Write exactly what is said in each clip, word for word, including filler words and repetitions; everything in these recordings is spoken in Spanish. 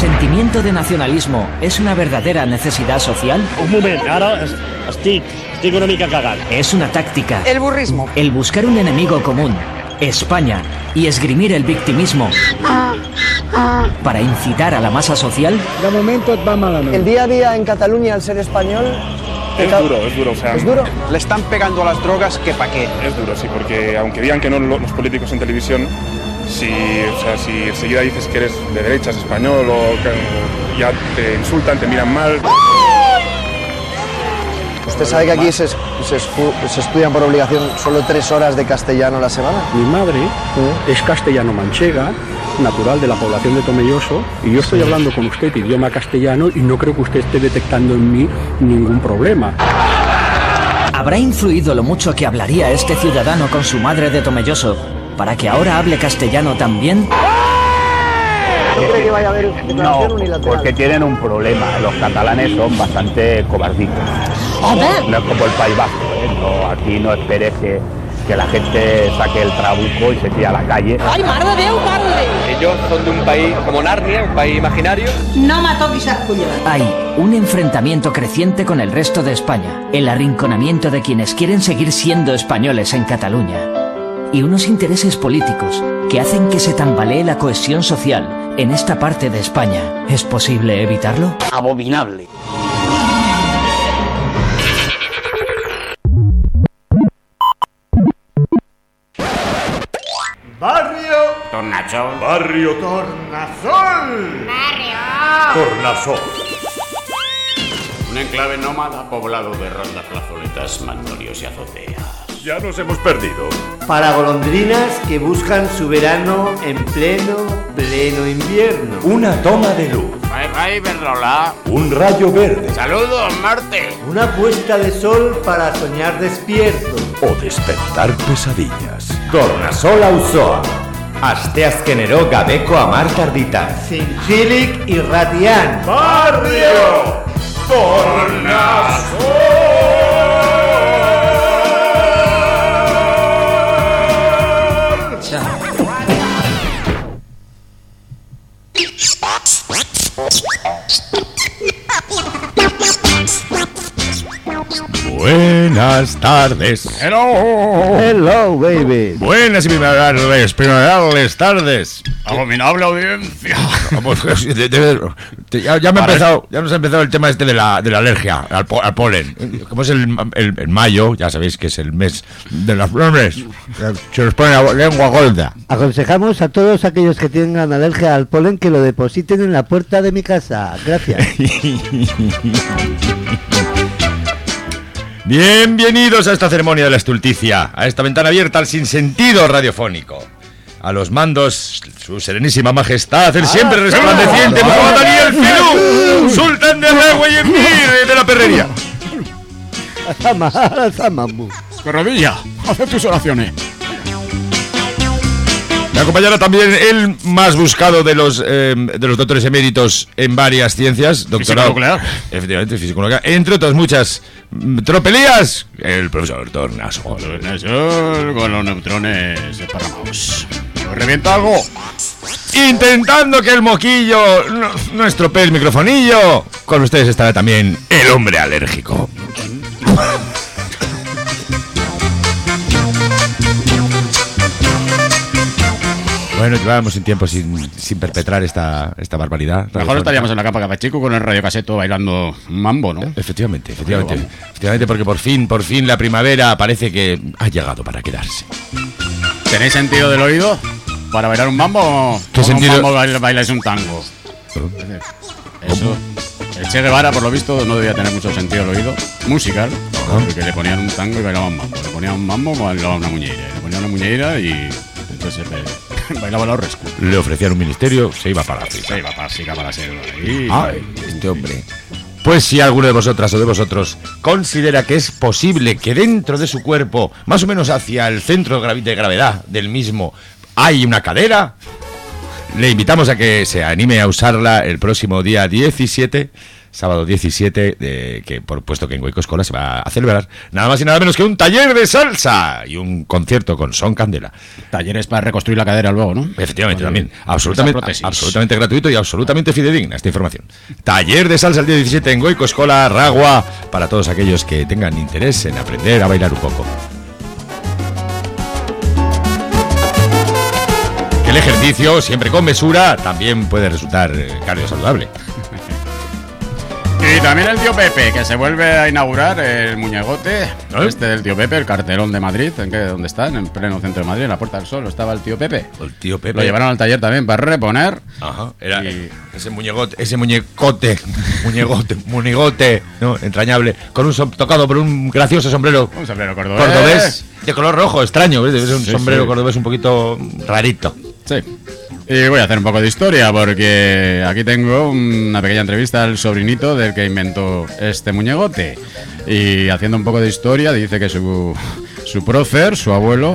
sentimiento de nacionalismo es una verdadera necesidad social? Un moment, ara estic, estic una mica cagat. Es una táctica. El burrismo. El buscar un enemigo común, España, y esgrimir el victimismo para incitar a la masa social. De momento et va malament. El día a día en Cataluña al ser español... Es duro, es duro, o sea... ¿Es duro? Le están pegando a las drogas, ¿que pa' qué? Es duro, sí, porque aunque digan que no los políticos en televisión, si, o sea, si enseguida dices que eres de derechas, español, o que ya te insultan, te miran mal... ¿Usted sabe que aquí se, se, se estudian por obligación solo tres horas de castellano a la semana? Mi madre ¿Eh? es castellano-manchega, natural de la población de Tomelloso, y yo estoy hablando con usted idioma castellano y no creo que usted esté detectando en mí ningún problema. ¿Habrá influido lo mucho que hablaría este ciudadano con su madre de Tomelloso para que ahora hable castellano también? ¿No cree que vaya a haber declaración no, unilateral? Porque tienen un problema. Los catalanes son bastante cobarditos. A ver. No es como el País Vasco, ¿eh? No, aquí no esperes que, que la gente saque el trabuco y se tire a la calle. ¡Ay, mare de Déu, mare de Déu! Ellos son de un país como Narnia, un país imaginario. No mató quizás cuñado. Hay un enfrentamiento creciente con el resto de España, el arrinconamiento de quienes quieren seguir siendo españoles en Cataluña, y unos intereses políticos que hacen que se tambalee la cohesión social en esta parte de España. ¿Es posible evitarlo? Abominable. Barrio Tornasol. Barrio Tornasol. Barrio Tornasol. Un enclave nómada poblado de rondas, plazoletas, magnolios y azoteas. Ya nos hemos perdido. Para golondrinas que buscan su verano en pleno, pleno invierno. Una toma de luz. Ray, ray, Berrola. Un rayo verde. Saludos, Marte. Una puesta de sol para soñar despierto. O despertar pesadillas. Tornasol Auzoa. Asteazkenero gabeko hamar tarditan. Zintzilik irratian. Barrio Tornasol. Buenas tardes. Hello. Hello, baby. Buenas y primaverales, primaverales tardes. Abominable audiencia. Vamos, de, de, de, ya, ya me ha empezado, ya nos ha empezado el tema este de la, de la alergia al, po, al polen. Como es el, el, el mayo, ya sabéis que es el mes de las flores. Se nos pone la lengua gorda. Aconsejamos a todos aquellos que tengan alergia al polen que lo depositen en la puerta de mi casa. Gracias. Bienvenidos a esta ceremonia de la estulticia, a esta ventana abierta al sinsentido radiofónico. A los mandos, su serenísima majestad, el siempre resplandeciente Muhammad Ali el Filú, sultán de Aragua y Emir de la Perrería. ¡Que rodilla! ¡Haz tus oraciones! Me acompañará también el más buscado de los eh, de los doctores eméritos en varias ciencias, doctorado nuclear. Efectivamente, físico nuclear, entre otras muchas tropelías, el profesor Tornasol. Tornasol con los neutrones desparramados. ¿Os revienta algo? Intentando que el moquillo no, no estropee el microfonillo, con ustedes estará también el hombre alérgico. Bueno, llevábamos un tiempo sin, sin perpetrar esta, esta barbaridad. Mejor estaríamos en la capa Capachico con el radiocaseto bailando mambo, ¿no? Efectivamente, efectivamente. Efectivamente, porque por fin, por fin la primavera parece que ha llegado para quedarse. ¿Tenéis sentido del oído para bailar un mambo? ¿Qué sentido? Un mambo bailáis un tango. Eso. El Che Guevara, por lo visto, no debía tener mucho sentido del oído musical, porque le ponían un tango y bailaban mambo. Le ponían un mambo, bailaban una muñeira. Le ponían una muñeira y entonces eh, bailaba la rescu. Le ofrecían un ministerio, se iba para África. Se iba para África, para la selva. Y... Ay, este hombre. Pues si alguno de vosotras o de vosotros considera que es posible que dentro de su cuerpo, más o menos hacia el centro de gravedad del mismo, hay una cadera, le invitamos a que se anime a usarla el próximo día diecisiete sábado diecisiete, de, que por puesto que en Goicoescola se va a celebrar nada más y nada menos que un taller de salsa y un concierto con Son Candela. Talleres para reconstruir la cadera luego, ¿no? Efectivamente, también. Absolutamente, absolutamente gratuito y absolutamente fidedigna esta información. Taller de salsa el día diecisiete en Goicoescola, Ragua, para todos aquellos que tengan interés en aprender a bailar un poco. El ejercicio, siempre con mesura, también puede resultar eh, cardio saludable. Y también el tío Pepe, que se vuelve a inaugurar el muñegote, ¿eh? Este del tío Pepe, el cartelón de Madrid. ¿En qué, dónde están? En pleno centro de Madrid, en la Puerta del Sol, estaba el tío Pepe. El tío Pepe. Lo llevaron al taller también para reponer. Ajá, era y... ese muñegote, ese muñecote, muñegote, muñegote, ¿no? Entrañable, con un som- tocado por un gracioso sombrero. Un sombrero cordobés. Cordobés, de color rojo, extraño, ¿ves? Es un sí, sombrero sí. cordobés un poquito rarito. Sí. Y voy a hacer un poco de historia porque aquí tengo una pequeña entrevista al sobrinito del que inventó este muñegote. Y haciendo un poco de historia, dice que su, su prócer, su abuelo,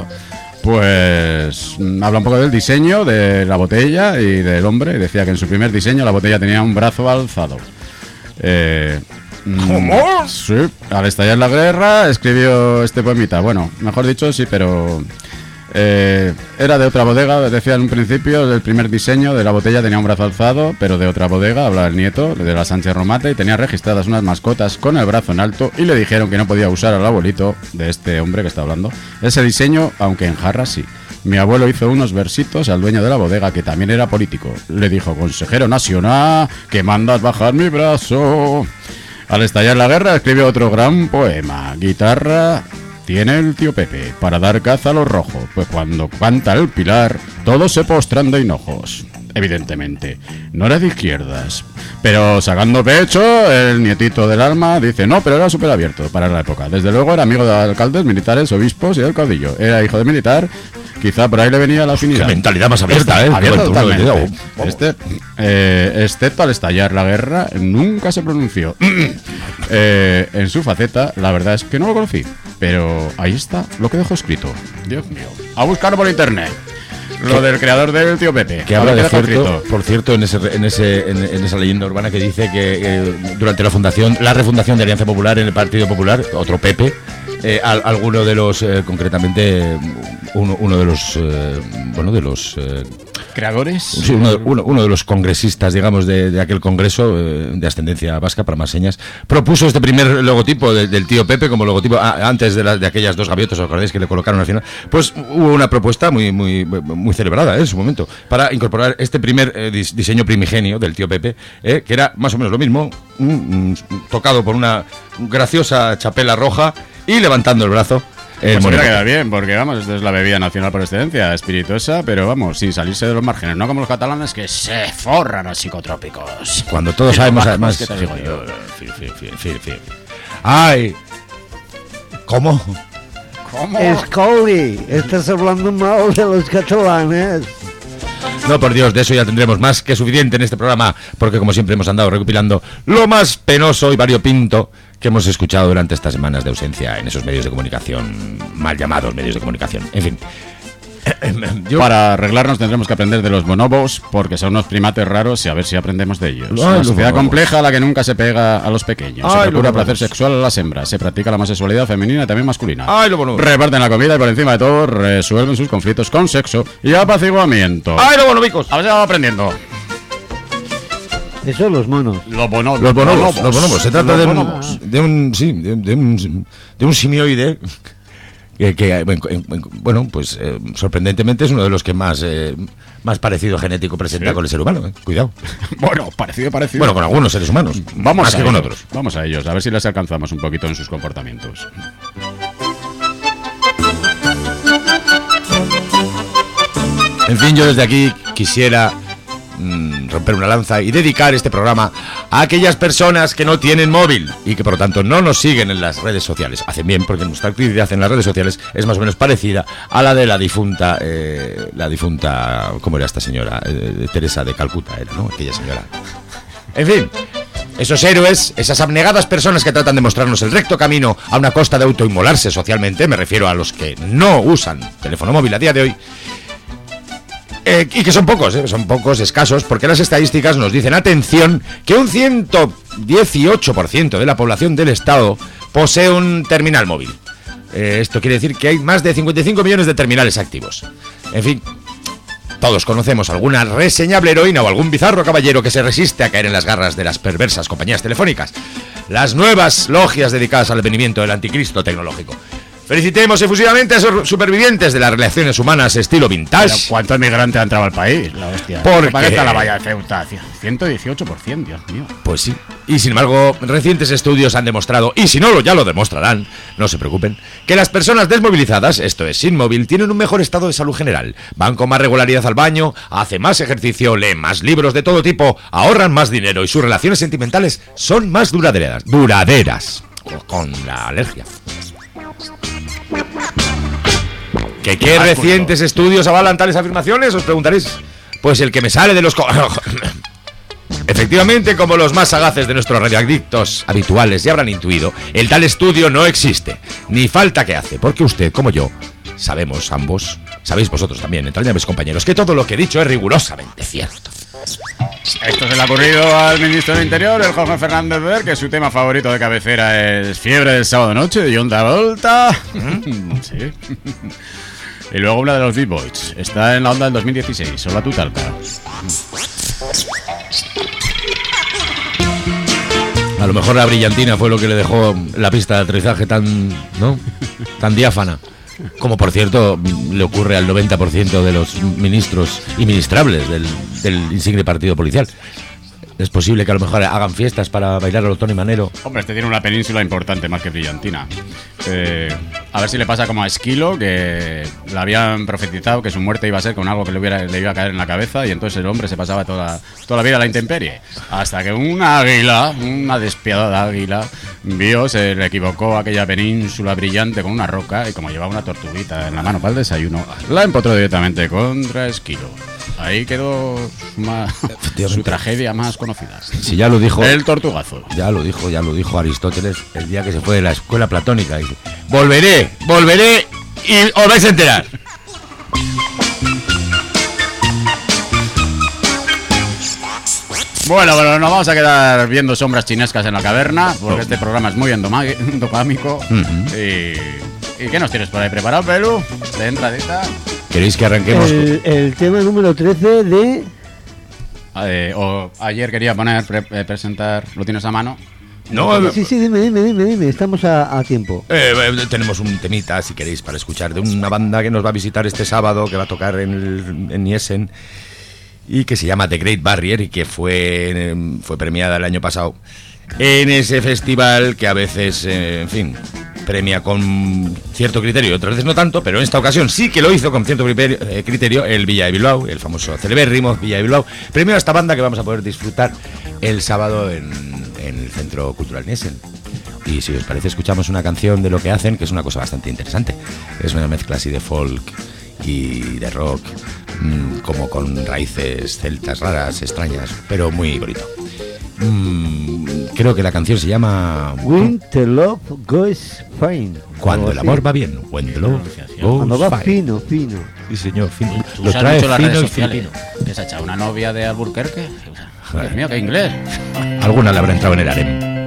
pues habla un poco del diseño de la botella y del hombre. Decía que en su primer diseño la botella tenía un brazo alzado. Eh, ¿Cómo? Sí, al estallar la guerra escribió este poemita. Bueno, mejor dicho, sí, pero... Eh, era de otra bodega, decía en un principio, el primer diseño de la botella tenía un brazo alzado, pero de otra bodega, habla el nieto, de la Sánchez Romata, y tenía registradas unas mascotas con el brazo en alto, y le dijeron que no podía usar al abuelito de este hombre que está hablando ese diseño, aunque en jarra sí. Mi abuelo hizo unos versitos al dueño de la bodega, que también era político. Le dijo: consejero nacional, que mandas bajar mi brazo. Al estallar la guerra escribió otro gran poema, guitarra... Tiene el tío Pepe para dar caza a los rojos, pues cuando canta el Pilar, todos se postran de hinojos. Evidentemente, no era de izquierdas. Pero sacando pecho, el nietito del alma dice: no, pero era súper abierto para la época. Desde luego era amigo de alcaldes, militares, obispos y del caudillo. Era hijo de militar, quizá por ahí le venía la afinidad. Qué mentalidad más abierta, ¿eh? Abierta Bueno, totalmente. bueno, Este, eh, excepto al estallar la guerra, nunca se pronunció. eh, en su faceta, la verdad es que no lo conocí. Pero ahí está lo que dejó escrito. Dios mío. A buscarlo por internet. Lo del creador del tío Pepe. Que habla de cierto, por cierto, en ese, en ese, en, en esa leyenda urbana que dice que eh, durante la fundación, la refundación de Alianza Popular en el Partido Popular, otro Pepe, eh, al, alguno de los, eh, concretamente, uno, uno de los, eh, bueno, de los eh, creadores, sí, uno, de, uno, uno de los congresistas, digamos, de, de aquel congreso eh, de ascendencia vasca, para más señas, propuso este primer logotipo de, del tío Pepe como logotipo a, antes de, la, de aquellas dos gaviotas, ¿os acordáis que le colocaron al final? Pues hubo una propuesta muy, muy, muy celebrada eh, en su momento para incorporar este primer eh, dis, diseño primigenio del tío Pepe, eh, que era más o menos lo mismo, mm, mm, tocado por una graciosa chapela roja y levantando el brazo. Pues se queda bien, porque vamos, esto es la bebida nacional por excelencia, espirituosa, pero vamos, sin salirse de los márgenes, no como los catalanes que se forran a psicotrópicos. Cuando todos sabemos, además, que te digo yo. Ay, ¿cómo? ¿Cómo? Escoli, estás hablando mal de los catalanes. No, por Dios, de eso ya tendremos más que suficiente en este programa, porque como siempre hemos andado recopilando lo más penoso y variopinto que hemos escuchado durante estas semanas de ausencia en esos medios de comunicación, mal llamados medios de comunicación. En fin. Yo... Para arreglarnos tendremos que aprender de los bonobos, porque son unos primates raros, y a ver si aprendemos de ellos. Ay, una sociedad compleja a la que nunca se pega a los pequeños. Ay, se procura placer sexual a las hembras. Se practica la homosexualidad femenina y también masculina. Ay, lo bonobos. Reparten la comida y por encima de todo resuelven sus conflictos con sexo y apaciguamiento. ¡Ay, lo bonobicos! A ver si vamos aprendiendo. Eso los monos. Los bonobos. Los bonobos. Los bonobos. Se trata de un, de un, sí, de, de un, de un simioide que, que bueno, pues eh, sorprendentemente es uno de los que más eh, más parecido genético presenta, ¿sí?, con el ser humano. Eh. Cuidado. Bueno, parecido, parecido. Bueno, con algunos seres humanos. Vamos más a que ellos. con otros. Vamos a ellos, a ver si les alcanzamos un poquito en sus comportamientos. En fin, yo desde aquí quisiera mmm, romper una lanza y dedicar este programa a aquellas personas que no tienen móvil y que por lo tanto no nos siguen en las redes sociales. Hacen bien, porque nuestra actividad en las redes sociales es más o menos parecida a la de la difunta, eh, la difunta, ¿cómo era esta señora? Eh, Teresa de Calcuta era, ¿no? Aquella señora. En fin, esos héroes, esas abnegadas personas que tratan de mostrarnos el recto camino a una costa de autoinmolarse socialmente, me refiero a los que no usan teléfono móvil a día de hoy, Eh, y que son pocos, eh, son pocos, escasos, porque las estadísticas nos dicen, atención, que un ciento dieciocho por ciento de la población del Estado posee un terminal móvil. Eh, esto quiere decir que hay más de cincuenta y cinco millones de terminales activos. En fin, todos conocemos alguna reseñable heroína o algún bizarro caballero que se resiste a caer en las garras de las perversas compañías telefónicas. Las nuevas logias dedicadas al advenimiento del anticristo tecnológico. Felicitemos efusivamente a esos supervivientes de las relaciones humanas estilo vintage. Pero ¿cuántos migrantes han entrado al país? La hostia. ¿Por ¿Para qué? qué está la valla de Ceuta? ciento dieciocho por ciento, Dios mío. Pues sí. Y sin embargo, recientes estudios han demostrado, y si no lo ya lo demostrarán, no se preocupen, que las personas desmovilizadas, esto es, sin móvil, tienen un mejor estado de salud general. Van con más regularidad al baño, hacen más ejercicio, leen más libros de todo tipo, ahorran más dinero y sus relaciones sentimentales son más duraderas. Duraderas. Con la alergia. ¿Que qué recientes estudios avalan tales afirmaciones? Os preguntaréis. Pues el que me sale de los... Co- Efectivamente, como los más sagaces de nuestros radioadictos habituales ya habrán intuido, el tal estudio no existe, ni falta que hace, porque usted, como yo, sabemos ambos, sabéis vosotros también, entrañables compañeros, que todo lo que he dicho es rigurosamente cierto. Esto se le ha ocurrido al ministro del Interior, el Jorge Fernández Ver, que su tema favorito de cabecera es Fiebre del sábado noche de John Travolta. ¿Mm? Sí. Y luego una de los B-Boys. Está en la onda del dos mil dieciséis. Hola, tu talca. A lo mejor la brillantina fue lo que le dejó la pista de aterrizaje tan, ¿no? tan diáfana. Como por cierto le ocurre al noventa por ciento de los ministros y ministrables del, del insigne partido policial. Es posible que a lo mejor hagan fiestas para bailar a lo Tony Manero. Hombre, este tiene una península importante más que brillantina. Eh, a ver si le pasa como a Esquilo, que le habían profetizado que su muerte iba a ser con algo que le, hubiera, le iba a caer en la cabeza, y entonces el hombre se pasaba toda, toda la vida a la intemperie. Hasta que una águila, una despiadada águila, vio, se le equivocó aquella península brillante con una roca, y como llevaba una tortuguita en la mano para el desayuno, la empotró directamente contra Esquilo. Ahí quedó su, ma- su tragedia más conocida. Si ya lo dijo... El tortugazo. Ya lo dijo, ya lo dijo Aristóteles el día que se fue de la escuela platónica. Dice, volveré, volveré y os vais a enterar. Bueno, bueno, nos vamos a quedar viendo sombras chinescas en la caverna, porque este programa es muy endoma- endogámico. Uh-huh. y, ¿Y qué nos tienes por ahí preparado, Pelu? De entradita. ¿Queréis que arranquemos? El, el tema número trece de... Eh, o ayer quería poner, pre- eh, presentar, ¿lo tienes a mano? No, Sí, sí, dime, dime, dime, dime. Estamos a, a tiempo. Eh, eh, tenemos un temita, si queréis, para escuchar, de una banda que nos va a visitar este sábado, que va a tocar en, el, en Niesen, y que se llama The Great Barrier, y que fue, eh, fue premiada el año pasado en ese festival que a veces, eh, en fin, premia con cierto criterio y otras veces no tanto, pero en esta ocasión sí que lo hizo con cierto criterio, eh, criterio el Villa de Bilbao, el famoso celebérrimo Villa de Bilbao, premió a esta banda que vamos a poder disfrutar el sábado en, en el Centro Cultural Niesen. Y si os parece, escuchamos una canción de lo que hacen, que es una cosa bastante interesante. Es una mezcla así de folk y de rock, mmm, como con raíces celtas raras, extrañas, pero muy bonito. Mm, creo que la canción se llama When the love goes fine. Cuando el amor va bien. When the love goes Cuando va fine. fino, fino. Sí, señor, fino. ¿Tú Lo usas trae mucho las fino redes y sociales? filipino. ¿Qué se ha echado? ¿Una novia de Alburquerque? Dios mío, qué inglés. Alguna le habrá entrado en el harem.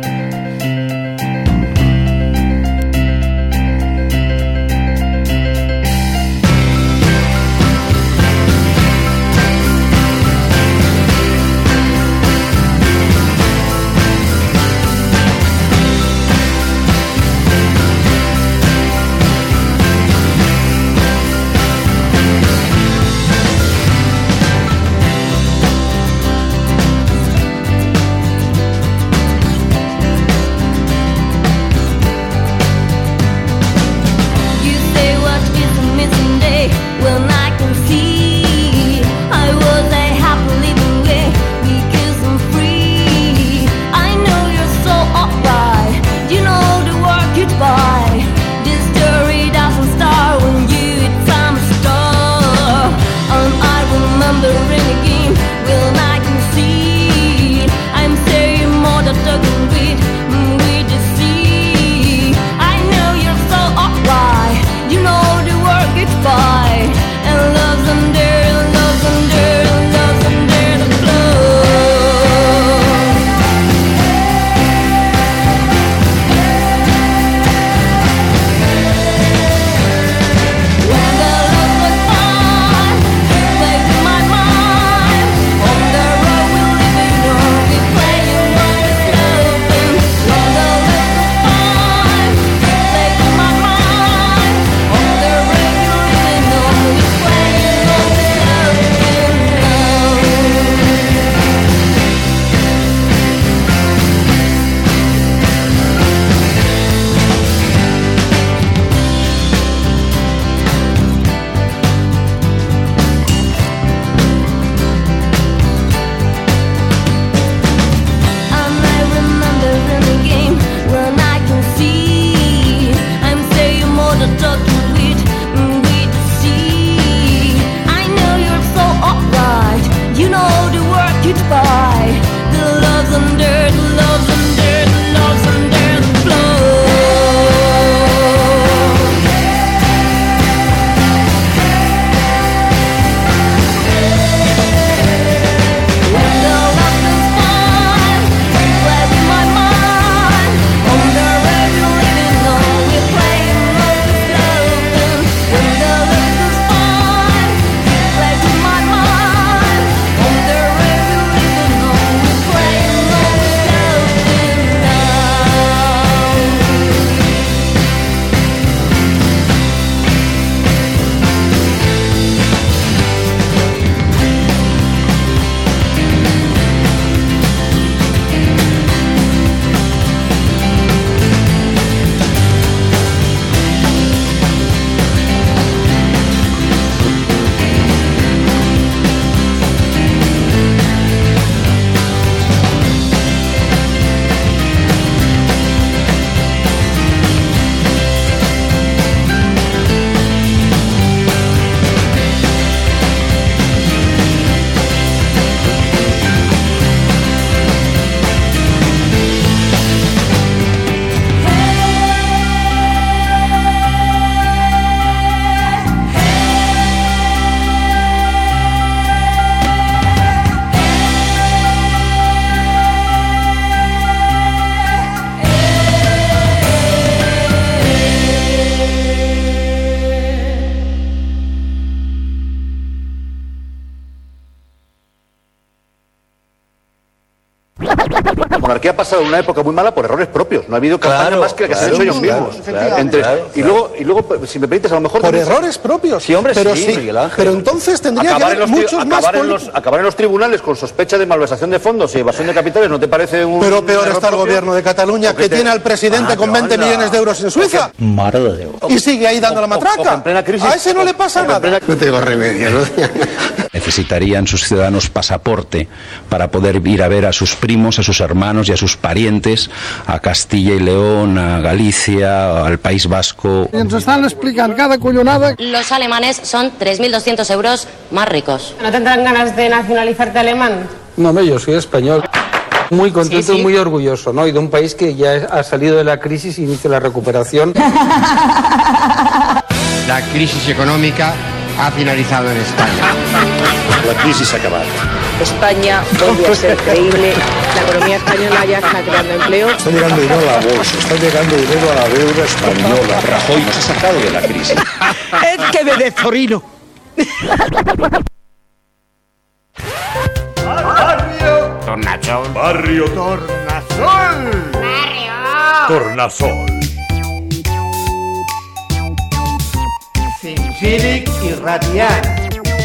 monarquía ha pasado una época muy mala por errores propios. No ha habido campaña Claro, más que la que claro, se han hecho ellos claro, mismos. claro, Entre- claro, y, luego, y luego, si me permites, a lo mejor... Por también- errores propios. Sí, hombre, pero sí, sí, Miguel Ángel. pero entonces tendría acabar que en haber los tri- muchos más acabar en, poli- los, acabar en los tribunales con sospecha de malversación de fondos y evasión de capitales, ¿no te parece un... Pero peor error está el propio? gobierno de Cataluña, ¿O qué que te- tiene al presidente Ah, con veinte anda. millones de euros en Suiza. Madre de Dios. Y sigue ahí dando la matraca. en plena crisis. A ese no le pasa nada. No tengo remedio, ¿no? Necesitarían sus ciudadanos pasaporte para poder ir a ver a sus primos, a sus hermanos y a sus parientes a Castilla y León, a Galicia, al País Vasco. Y ens estan explicant cada collonada. Los alemanes son tres mil doscientos euros más ricos. ¿No tendrán ganas de nacionalizarte alemán? No, no, yo soy español. Muy contento Sí, sí. y muy orgulloso, ¿no? Y de un país que ya ha salido de la crisis y inicia la recuperación. La crisis económica ha finalizado en España. La crisis ha acabado. España vuelve a ser creíble. La economía española ya está creando empleo. Está llegando dinero a la bolsa, está llegando dinero a la deuda española. Rajoy nos ha sacado de la crisis. Es que de Zorino. Tornasol. Barrio Tornasol. Tornasol. Sinfílic y Radiant.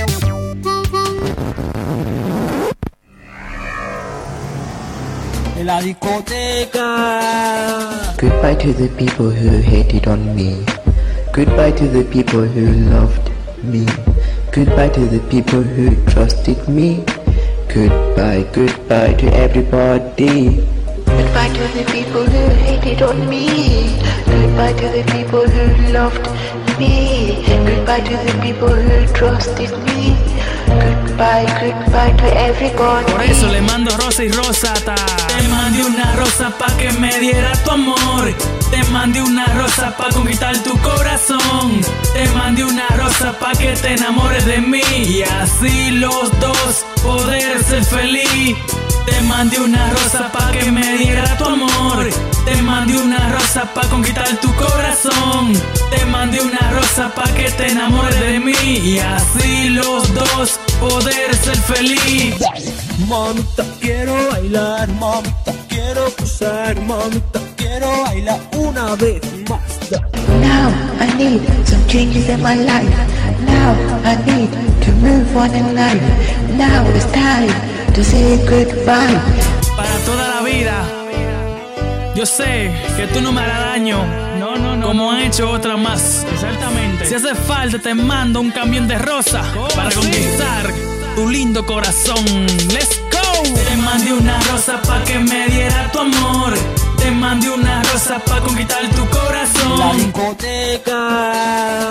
En la discoteca. Goodbye to the people who hated on me. Goodbye to the people who loved me. Goodbye to the people who trusted me. Goodbye, goodbye to everybody. Goodbye to the people who hated on me. Goodbye to the people who loved me. Goodbye to the people who trusted me. Goodbye, goodbye to everybody. Por eso le mando rosa y rosata. Te mandé una rosa pa' que me diera tu amor. Te mandé una rosa pa' conquistar tu corazón. Te mandé una rosa pa' que te enamores de mí. Y así los dos poder ser feliz. Te mandé una rosa pa' que me diera tu amor. Te mandé una rosa pa' conquistar tu corazón. Te mandé una rosa pa' que te enamores de mí. Y así los dos poder ser feliz. Mamita, quiero bailar, mamita, quiero gozar, mamita, quiero bailar una vez más. Now I need some changes in my life. Now I need to move on in life. Now it's time to say goodbye. Para toda la vida. Yo sé que tú no me harás daño. No, no, no. Como han hecho otras más. Exactamente. Si hace falta te mando un camión de rosa para conquistar tu lindo corazón. Let's go. Te mandé una rosa pa' que me diera tu amor. Te mandé una rosa pa' conquistar tu corazón. La discoteca.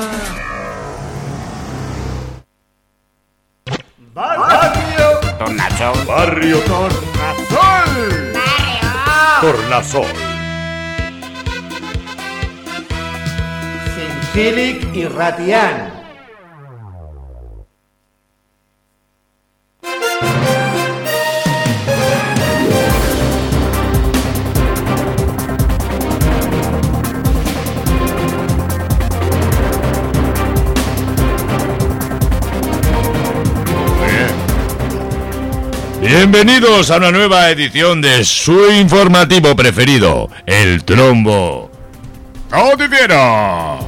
Barrio Tornasol. Barrio Tornasol. Tornasol. Sinfílic y Radiant. Bienvenidos a una nueva edición de su informativo preferido, El Trombo Noticiero.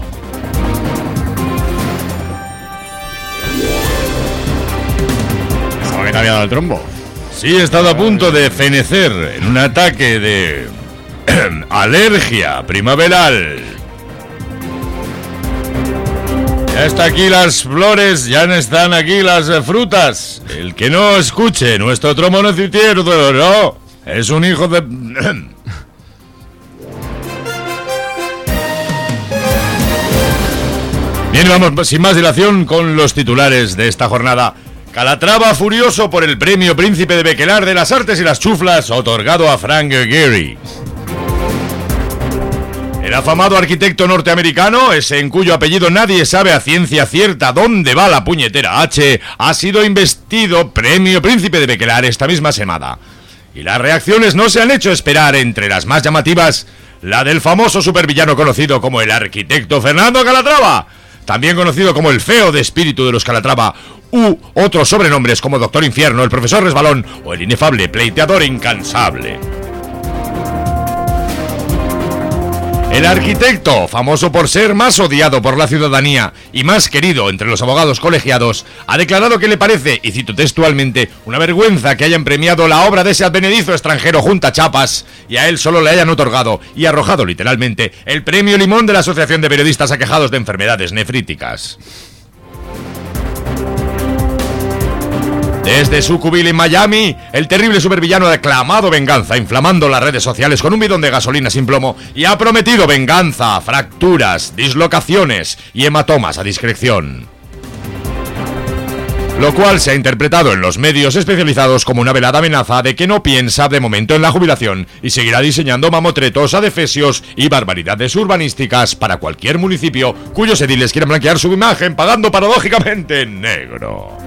¿Se había cambiado el trombo? Sí, he estado a punto de fenecer en un ataque de alergia primaveral. Ya está aquí las flores, ya están aquí las eh, frutas. El que no escuche nuestro trombo noticiero, no, es un hijo de... Bien, vamos sin más dilación con los titulares de esta jornada. Calatrava furioso por el premio Príncipe de Bequelar de las Artes y las Chuflas otorgado a Frank Gehry. El afamado arquitecto norteamericano, ese en cuyo apellido nadie sabe a ciencia cierta dónde va la puñetera H, ha sido investido premio Príncipe de Bequelar esta misma semana. Y las reacciones no se han hecho esperar, entre las más llamativas, la del famoso supervillano conocido como el arquitecto Fernando Calatrava, también conocido como el feo de espíritu de los Calatrava, u otros sobrenombres como Doctor Infierno, el Profesor Resbalón o el inefable pleiteador incansable. El arquitecto, famoso por ser más odiado por la ciudadanía y más querido entre los abogados colegiados, ha declarado que le parece, y cito textualmente, una vergüenza que hayan premiado la obra de ese advenedizo extranjero junta chapas y a él solo le hayan otorgado y arrojado literalmente el premio Limón de la Asociación de Periodistas Aquejados de Enfermedades Nefríticas. Desde su cubil en Miami, el terrible supervillano ha clamado venganza, inflamando las redes sociales con un bidón de gasolina sin plomo y ha prometido venganza, fracturas, dislocaciones y hematomas a discreción. Lo cual se ha interpretado en los medios especializados como una velada amenaza de que no piensa de momento en la jubilación y seguirá diseñando mamotretos, adefesios y barbaridades urbanísticas para cualquier municipio cuyos ediles quieran blanquear su imagen pagando paradójicamente en negro.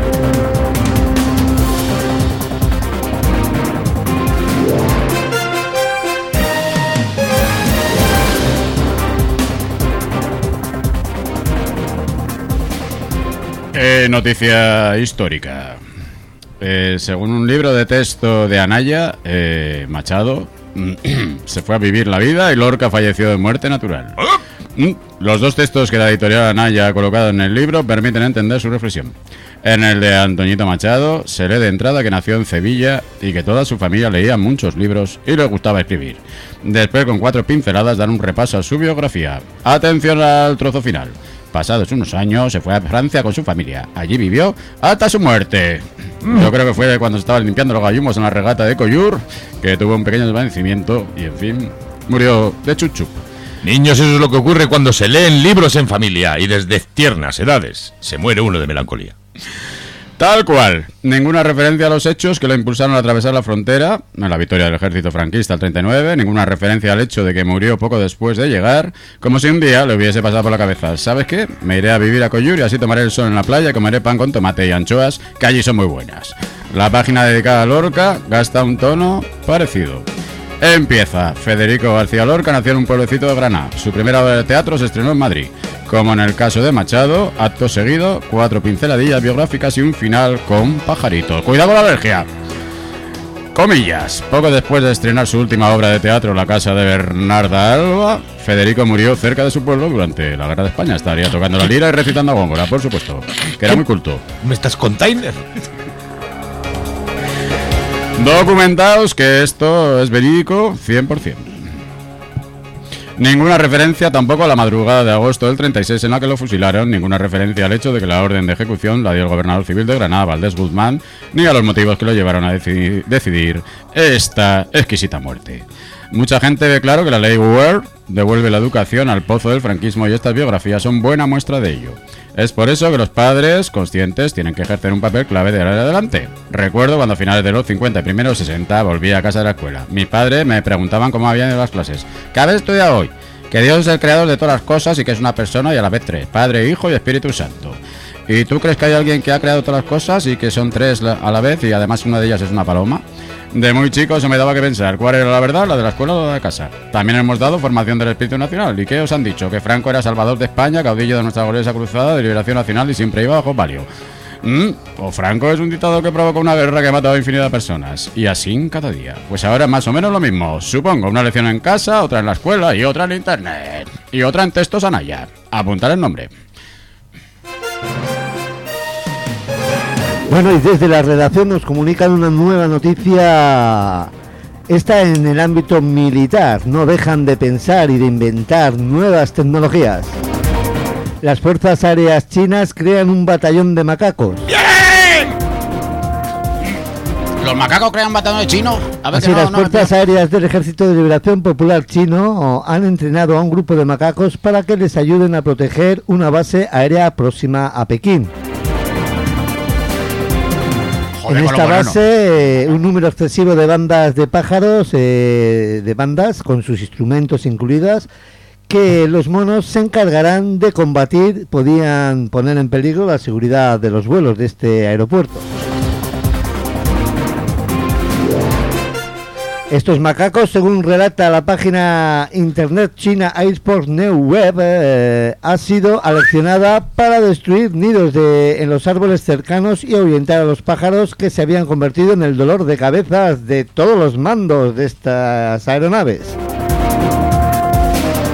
Eh, noticia histórica. Eh, según un libro de texto de Anaya, eh, Machado se fue a vivir la vida y Lorca falleció de muerte natural. Los dos textos que la editorial Anaya ha colocado en el libro permiten entender su reflexión. En el de Antoñito Machado se lee de entrada que nació en Sevilla y que toda su familia leía muchos libros y le gustaba escribir. Después, con cuatro pinceladas, dan un repaso a su biografía. Atención al trozo final. Pasados unos años se fue a Francia con su familia. Allí vivió hasta su muerte. Yo creo que fue cuando se estaban limpiando los gallumos en la regata de Collur, que tuvo un pequeño desvanecimiento y, en fin, murió de chuchup. Niños, eso es lo que ocurre cuando se leen libros en familia y desde tiernas edades se muere uno de melancolía. Tal cual. Ninguna referencia a los hechos que lo impulsaron a atravesar la frontera, en la victoria del ejército franquista al treinta y nueve, ninguna referencia al hecho de que murió poco después de llegar, como si un día le hubiese pasado por la cabeza: ¿sabes qué? Me iré a vivir a Collur y así tomaré el sol en la playa y comeré pan con tomate y anchoas, que allí son muy buenas. La página dedicada a Lorca gasta un tono parecido. Empieza. Federico García Lorca nació en un pueblecito de Granada. Su primera obra de teatro se estrenó en Madrid. Como en el caso de Machado, acto seguido, cuatro pinceladillas biográficas y un final con pajarito. ¡Cuidado con la alergia! Comillas. Poco después de estrenar su última obra de teatro, La casa de Bernarda Alba, Federico murió cerca de su pueblo durante la Guerra de España. Estaría tocando la lira y recitando a Góngora, por supuesto, que era muy culto. ¿Me estás container? Documentaos que esto es verídico cien por ciento. Ninguna referencia tampoco a la madrugada de agosto del treinta y seis en la que lo fusilaron, ninguna referencia al hecho de que la orden de ejecución la dio el gobernador civil de Granada, Valdés Guzmán, ni a los motivos que lo llevaron a decidir, decidir esta exquisita muerte. Mucha gente ve claro que la ley Ward devuelve la educación al pozo del franquismo y estas biografías son buena muestra de ello. Es por eso que los padres conscientes tienen que ejercer un papel clave de ahora en adelante. Recuerdo cuando a finales de los cincuenta y primeros sesenta volví a casa de la escuela. Mis padres me preguntaban cómo habían ido las clases. ¿Qué habéis estudiado hoy? Que Dios es el creador de todas las cosas y que es una persona y a la vez tres: Padre, Hijo y Espíritu Santo. ¿Y tú crees que hay alguien que ha creado todas las cosas y que son tres a la vez y además una de ellas es una paloma? De muy chico se me daba que pensar cuál era la verdad, la de la escuela o la de casa. También hemos dado formación del espíritu nacional. ¿Y qué os han dicho? Que Franco era salvador de España, caudillo de nuestra gloriosa cruzada de liberación nacional y siempre iba bajo palio. Mm, o Franco es un dictador que provocó una guerra que ha matado a infinidad de personas. Y así cada día. Pues ahora es más o menos lo mismo. Supongo, una lección en casa, otra en la escuela y otra en internet. Y otra en textos Anaya. Apuntar el nombre. Bueno, y desde la redacción nos comunican una nueva noticia. Esta en el ámbito militar. No dejan de pensar y de inventar nuevas tecnologías. Las fuerzas aéreas chinas crean un batallón de macacos. ¡Bien! ¿Los macacos crean batallón de chinos? A ver. Así, no, las no, fuerzas no. aéreas del Ejército de Liberación Popular Chino han entrenado a un grupo de macacos para que les ayuden a proteger una base aérea próxima a Pekín. En esta base, eh, un número excesivo de bandas de pájaros, eh, de bandas con sus instrumentos incluidas, que los monos se encargarán de combatir, podían poner en peligro la seguridad de los vuelos de este aeropuerto. Estos macacos, según relata la página internet china Airport New Web, eh, ha sido aleccionada para destruir nidos de, en los árboles cercanos y ahuyentar a los pájaros que se habían convertido en el dolor de cabezas de todos los mandos de estas aeronaves.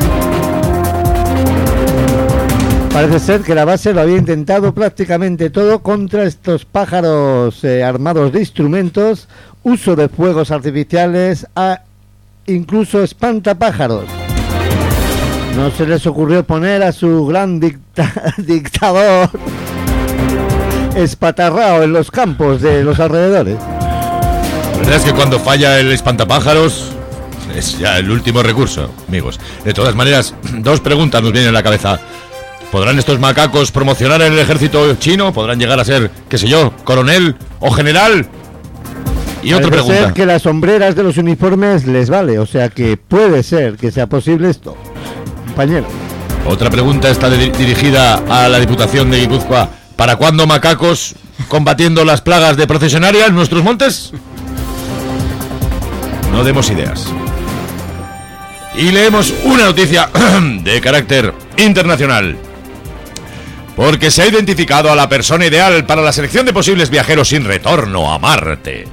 Parece ser que la base lo había intentado prácticamente todo contra estos pájaros eh, armados de instrumentos, uso de fuegos artificiales, a incluso espantapájaros. No se les ocurrió poner a su gran dicta dictador espatarrao en los campos de los alrededores. La verdad es que cuando falla el espantapájaros es ya el último recurso, amigos. De todas maneras, dos preguntas nos vienen a la cabeza. ¿Podrán estos macacos promocionar en el ejército chino? ¿Podrán llegar a ser, qué sé yo, coronel o general? Y Parece otra pregunta. ser que las sombreras de los uniformes les vale, o sea que puede ser que sea posible esto, compañero. Otra pregunta está de- dirigida a la Diputación de Guipúzcoa. ¿Para cuándo macacos combatiendo las plagas de procesionarias en nuestros montes? No demos ideas. Y leemos una noticia de carácter internacional. Porque se ha identificado a la persona ideal para la selección de posibles viajeros sin retorno a Marte.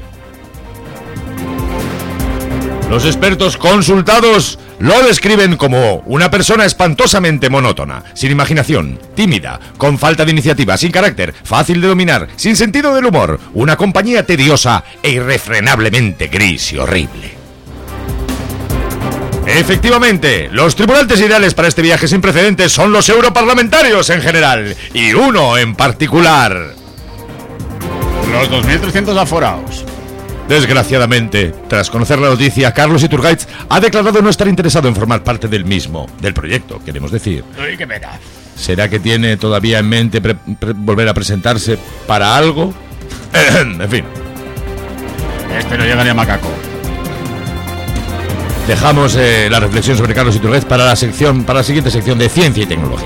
Los expertos consultados lo describen como una persona espantosamente monótona, sin imaginación, tímida, con falta de iniciativa, sin carácter, fácil de dominar, sin sentido del humor, una compañía tediosa e irrefrenablemente gris y horrible. Efectivamente, los tripulantes ideales para este viaje sin precedentes son los europarlamentarios en general, y uno en particular. Los dos mil trescientos aforados. Desgraciadamente, tras conocer la noticia, Carlos Iturgaiz ha declarado no estar interesado en formar parte del mismo, del proyecto, queremos decir. Uy, qué pena. ¿Será que tiene todavía en mente pre- pre- volver a presentarse para algo? En fin. Este no llegaría a macaco. Dejamos eh, la reflexión sobre Carlos Iturgaiz para la sección, para la siguiente sección de Ciencia y Tecnología.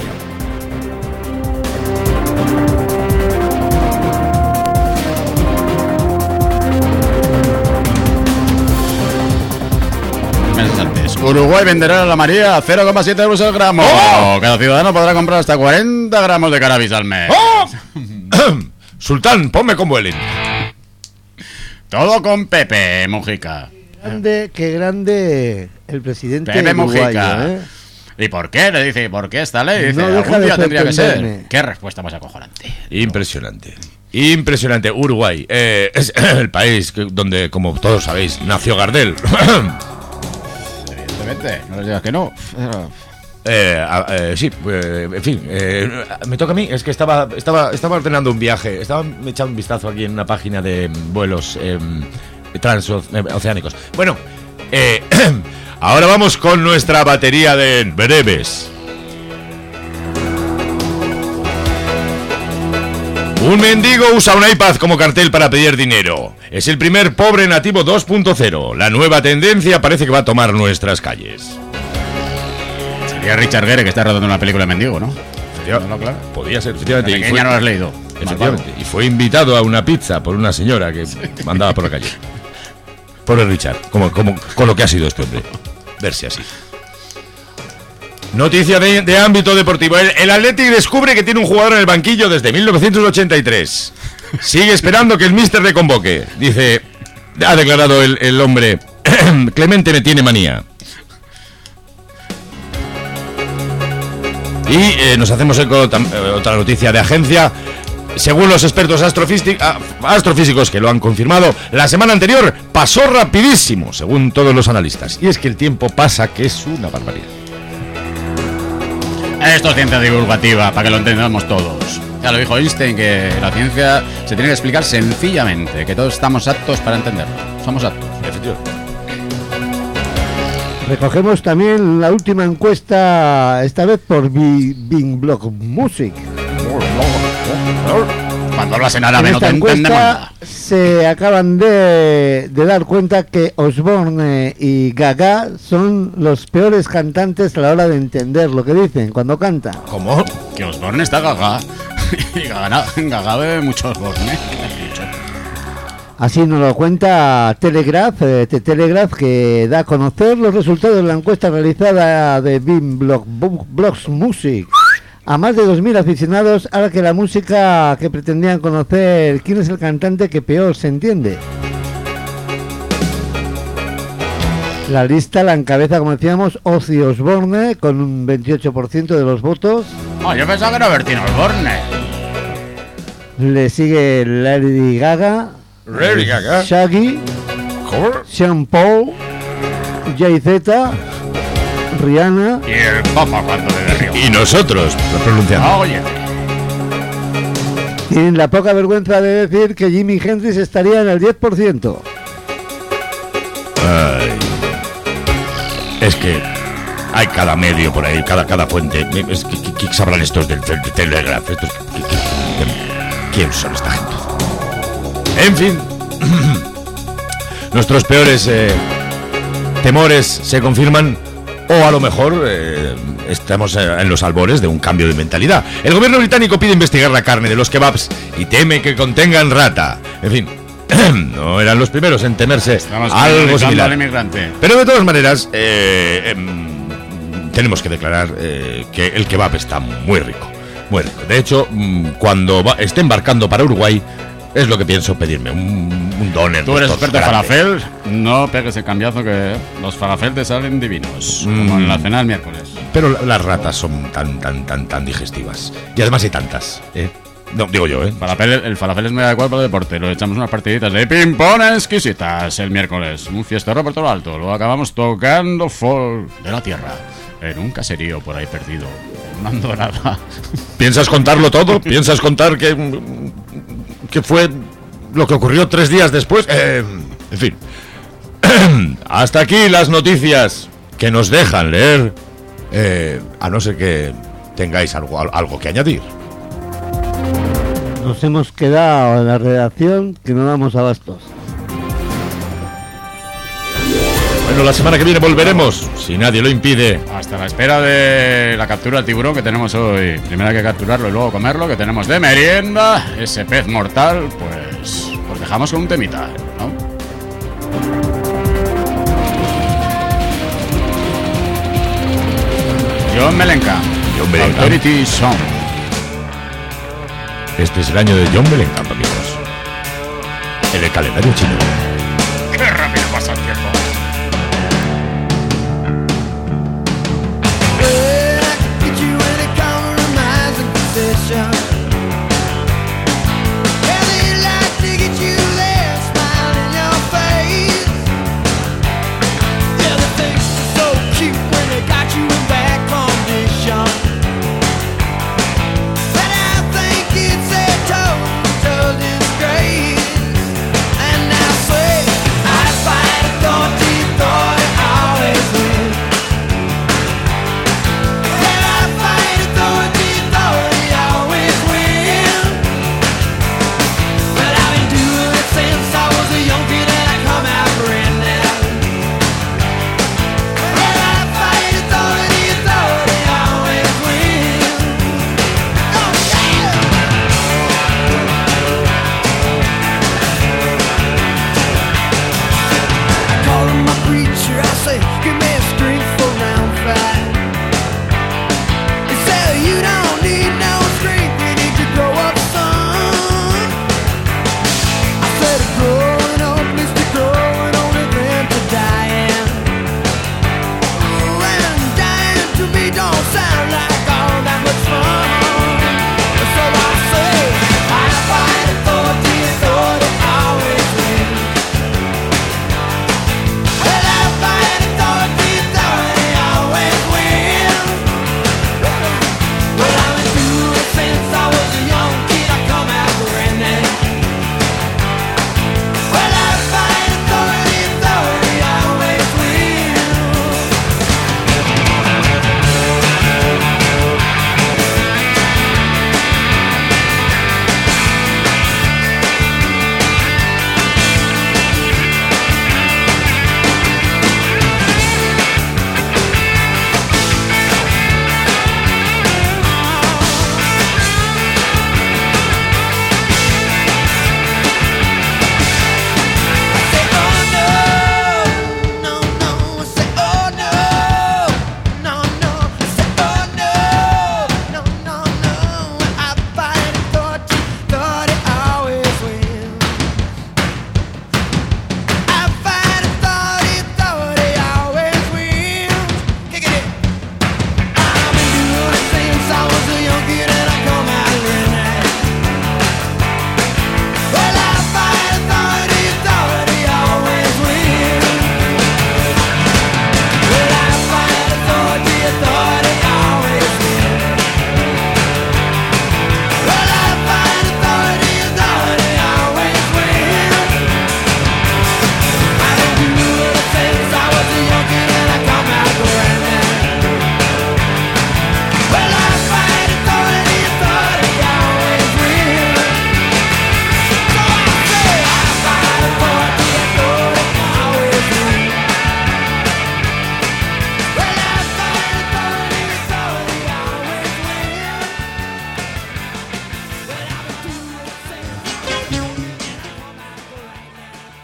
Meses antes. Uruguay venderá a la María a cero coma siete euros el gramo. ¡Oh! Cada ciudadano podrá comprar hasta cuarenta gramos de cannabis al mes. ¡Oh! Sultán, ponme con Vueling. Todo con Pepe Mujica. Grande, qué grande el presidente Pepe uruguayo, Mujica. ¿eh? ¿Y por qué? Le dice, ¿y por qué esta ley? Dice, No deja algún de día tendría que ser. sorprenderme. Qué respuesta más acojonante. Impresionante. Impresionante. Uruguay eh, es el país que- donde, como todos sabéis, nació Gardel. Evidentemente, no les digas que no. Eh, a- eh, sí, eh, en fin, eh, me toca a mí. Es que estaba, estaba, estaba ordenando un viaje, estaba echando un vistazo aquí en una página de mm, vuelos eh, transoceánicos. Bueno, eh, ahora vamos con nuestra batería de breves. Un mendigo usa un iPad como cartel para pedir dinero. Es el primer pobre nativo dos punto cero. La nueva tendencia parece que va a tomar nuestras calles. Sería Richard Gere que está rodando una película de mendigo, ¿no? ¿No, no, claro? Podía ser, efectivamente. La pequeña no lo has leído. Efectivamente. Y fue invitado a una pizza por una señora que mandaba por la calle. Pobre Richard, como, como, con lo que ha sido este hombre. Verse así. Noticia de, de ámbito deportivo. El, el Athletic descubre que tiene un jugador en el banquillo desde mil novecientos ochenta y tres. Sigue esperando que el míster le convoque. Dice, ha declarado el, el hombre, Clemente me tiene manía. Y eh, nos hacemos eco, tam, eh, otra noticia de agencia. Según los expertos astrofísi- a- astrofísicos que lo han confirmado, la semana anterior pasó rapidísimo, según todos los analistas. Y es que el tiempo pasa, que es una barbaridad. Esto es ciencia divulgativa, para que lo entendamos todos. Ya lo dijo Einstein, que la ciencia se tiene que explicar sencillamente, que todos estamos aptos para entenderlo. Somos aptos. Efectivamente. Recogemos también la última encuesta, esta vez por Bi- Bing Blog Music. Cuando hablas en árabe En no te esta entendemos encuesta nada. se acaban de, de dar cuenta que Osborne y Gaga son los peores cantantes a la hora de entender lo que dicen cuando cantan. ¿Cómo? Que Osborne está gaga. Y Gaga, Gaga bebe mucho Osborne. Así nos lo cuenta Telegraph, eh, The Telegraph, que da a conocer los resultados de la encuesta realizada de Bing Blog, Bu- Blogs Music a más de dos mil aficionados, a la que la música que pretendían conocer quién es el cantante que peor se entiende. La lista la encabeza, como decíamos, Ozzy Osbourne con un veintiocho por ciento de los votos. Oh, yo pensaba que era Bertino Osborne. Le sigue Lady Gaga, Lady Gaga, Shaggy, Sean Paul, Jay-Z, Rihanna y el Papa cuando le derrió. Y nosotros, lo pronunciamos. Oh, oye. Tienen la poca vergüenza de decir que Jimi Hendrix estaría en el diez por ciento. Ay. Es que hay cada medio por ahí, cada, cada fuente. Es que, que, que sabrán estos del, del Telegraph. Estos, que, que, que, ¿quién son esta gente? En fin, nuestros peores eh, temores se confirman, o a lo mejor eh, estamos en los albores de un cambio de mentalidad. El gobierno británico pide investigar la carne de los kebabs y teme que contengan rata. En fin, no eran los primeros en temerse Estamos algo similar. Al inmigrante. Pero de todas maneras, eh, eh, tenemos que declarar eh, que el kebab está muy rico, muy rico. De hecho, cuando va, esté embarcando para Uruguay, es lo que pienso pedirme, un, un doner. Tú eres experto en falafel, no pegues el cambiazo que los falafel te salen divinos, mm. como en la cena del miércoles. Pero las ratas son tan, tan, tan, tan digestivas. Y además hay tantas, ¿eh? No, digo yo, ¿eh? Falafel, el falafel es muy adecuado para el deporte. Lo echamos unas partiditas de ping-pong exquisitas el miércoles. Un fiestero por todo lo alto. Luego acabamos tocando folk de la tierra en un caserío por ahí perdido, en una andorrada. ¿Piensas contarlo todo? ¿Piensas contar que, que fue lo que ocurrió tres días después? Eh, en fin. Hasta aquí las noticias que nos dejan leer, eh, a no ser que tengáis algo, algo que añadir. Nos hemos quedado en la redacción que no damos abastos. Bueno, la semana que viene volveremos, si nadie lo impide. Hasta la espera de la captura del tiburón que tenemos hoy. Primero hay que capturarlo y luego comerlo, que tenemos de merienda. Ese pez mortal, pues, pues dejamos con un temita, ¿no? John Mellencamp, John Mellencamp. Authority Song. Este es el año de John Mellencamp, amigos. En el calendario chino. ¡Qué rápido pasa el tiempo!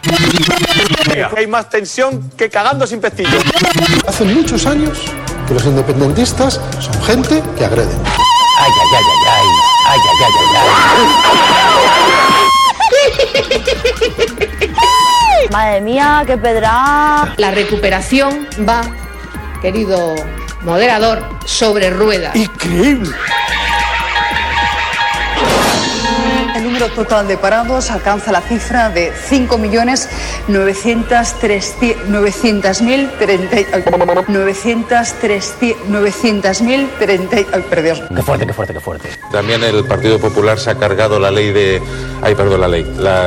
Hay más tensión que cagando sin pestillo. Hace muchos años que los independentistas son gente que agreden. Ay, ay, ay, ay, ay, ay, ay, ay, ay. Madre mía, qué pedra. La recuperación va, querido moderador, sobre ruedas. Increíble. El número total de parados alcanza la cifra de cinco millones novecientos tres mil treinta. novecientos mil treinta. Perdón. Qué fuerte, qué fuerte, qué fuerte. También el Partido Popular se ha cargado la ley de... Ay, perdón, la ley. La...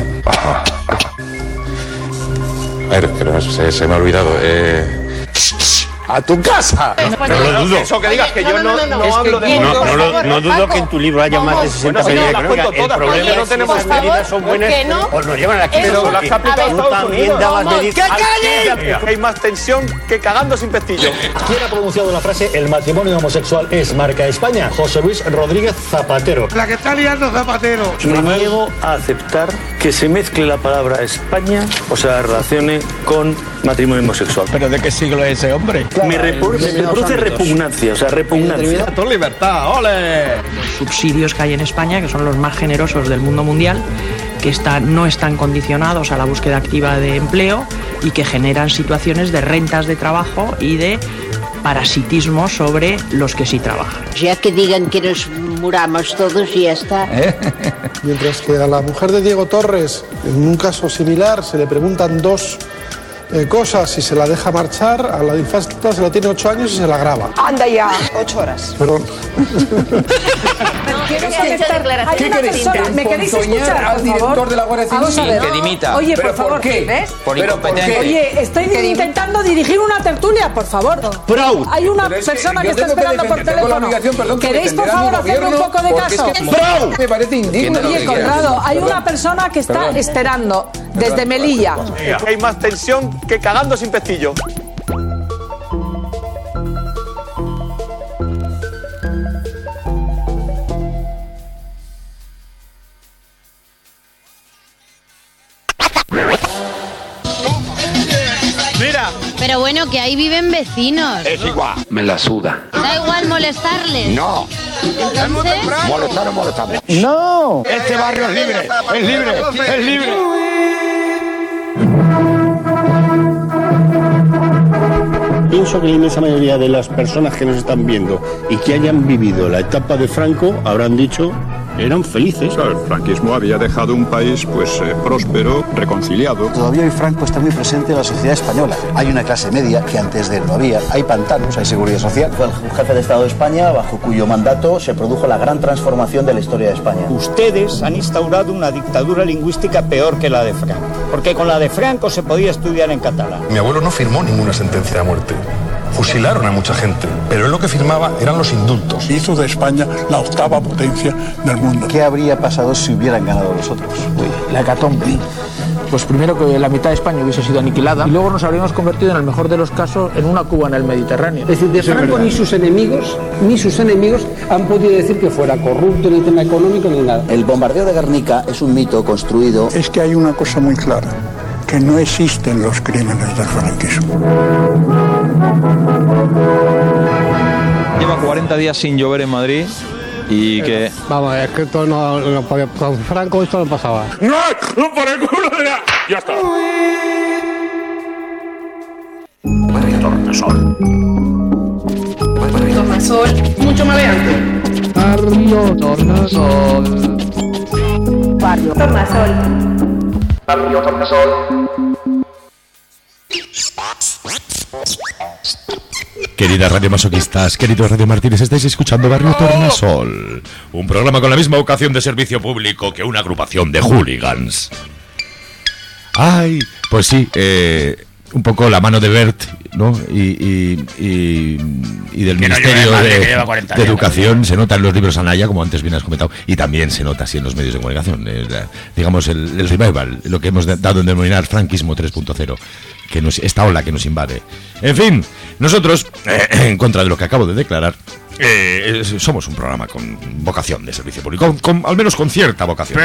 A ver, pero se, se me ha olvidado. Eh... ¡A tu casa! No, pero no dudo. Eso que digas que yo no, no, no, no hablo de... No, no, no, no dudo que en tu libro haya más de sesenta películas. El problema es que las medidas son buenas o nos llevan a la quiebra. Pero las que ha aplicado Estados Unidos. ¡Que calles! Hay más tensión que cagando sin pestillo. ¿Quién ha pronunciado la frase "el matrimonio homosexual es marca España"? José Luis Rodríguez Zapatero. La que está liando Zapatero. Me niego a aceptar que se mezcle la palabra España, o sea, relacione con matrimonio homosexual. ¿Pero de qué siglo es ese hombre? Claro, me, repu- me produce repugnancia, o sea, repugnancia. ¡Tu libertad! ¡Ole! Subsidios que hay en España, que son los más generosos del mundo mundial, que están, no están condicionados a la búsqueda activa de empleo y que generan situaciones de rentas de trabajo y de parasitismo sobre los que sí trabajan. Ya que digan que nos muramos todos y ya está. ¿Eh? Mientras que a la mujer de Diego Torres, en un caso similar, se le preguntan dos eh, cosas y se la deja marchar, a la infanta se la tiene ocho años y se la graba. Anda ya, ocho horas. Perdón. ¿Quiero contestar? Hay una persona, ¿me queréis escuchar, al director de la Guardia Civil? Vamos a ver. Que dimita. Oye, ¿Pero por favor, por qué? ¿ves? Por incompetente. Oye, estoy intentando dirigir una tertulia, por favor. Proud. Hay una persona que, que está esperando por teléfono. ¿Queréis, por favor, hacerle un poco de caso? Es que Proud. Me parece indigno. Oye, Conrado, hay una persona que está Perdón. esperando desde Perdón. Melilla. Hay más tensión que cagando sin pestillo. Mira. Pero bueno, que ahí viven vecinos. Es igual. Me la suda. Da igual molestarles. No. Entonces... Molestar o molestar. No. Este barrio es libre. Es libre. Es libre. Pienso que la inmensa mayoría de las personas que nos están viendo y que hayan vivido la etapa de Franco habrán dicho eran felices. El franquismo había dejado un país pues eh, próspero, reconciliado. Todavía hoy Franco está muy presente en la sociedad española. Hay una clase media que antes de él no había. Hay pantanos, hay seguridad social. Fue el jefe de Estado de España bajo cuyo mandato se produjo la gran transformación de la historia de España. Ustedes han instaurado una dictadura lingüística peor que la de Franco. Porque con la de Franco se podía estudiar en catalán. Mi abuelo no firmó ninguna sentencia de muerte. Fusilaron a mucha gente, pero él lo que firmaba eran los indultos. Hizo de España la octava potencia del mundo. ¿Qué habría pasado si hubieran ganado los otros? Uy, la hecatombe. Pues primero que la mitad de España hubiese sido aniquilada y luego nos habríamos convertido en el mejor de los casos en una Cuba en el Mediterráneo. Es decir, de Franco ni sus enemigos, ni sus enemigos han podido decir que fuera corrupto en el tema económico ni nada. El bombardeo de Guernica es un mito construido. Es que hay una cosa muy clara, que no existen los crímenes del franquismo. Lleva cuarenta días sin llover en Madrid y que... Vamos, es que esto no, no, con Franco esto no pasaba. ¡No! ¡No por el culo de la... ¡Ya está! Barrio Tornasol. Barrio Tornasol. Mucho maleante. Barrio Tornasol. Barrio Tornasol. Barrio Tornasol. Queridas radiomasoquistas, queridos radiomartires, estáis escuchando Barrio Tornasol, un programa con la misma vocación de servicio público que una agrupación de hooligans. Ay, pues sí, eh, un poco la mano de Bert, ¿no? Y, y, y, y del que Ministerio no de, de Educación, se nota en los libros Anaya, como antes bien has comentado, y también se nota así en los medios de comunicación. Eh, la, digamos, el, el revival, lo que hemos dado en denominar franquismo tres punto cero, que nos, esta ola que nos invade. En fin, nosotros, eh, en contra de lo que acabo de declarar, Eh, somos un programa con vocación de servicio público, con, con, al menos con cierta vocación.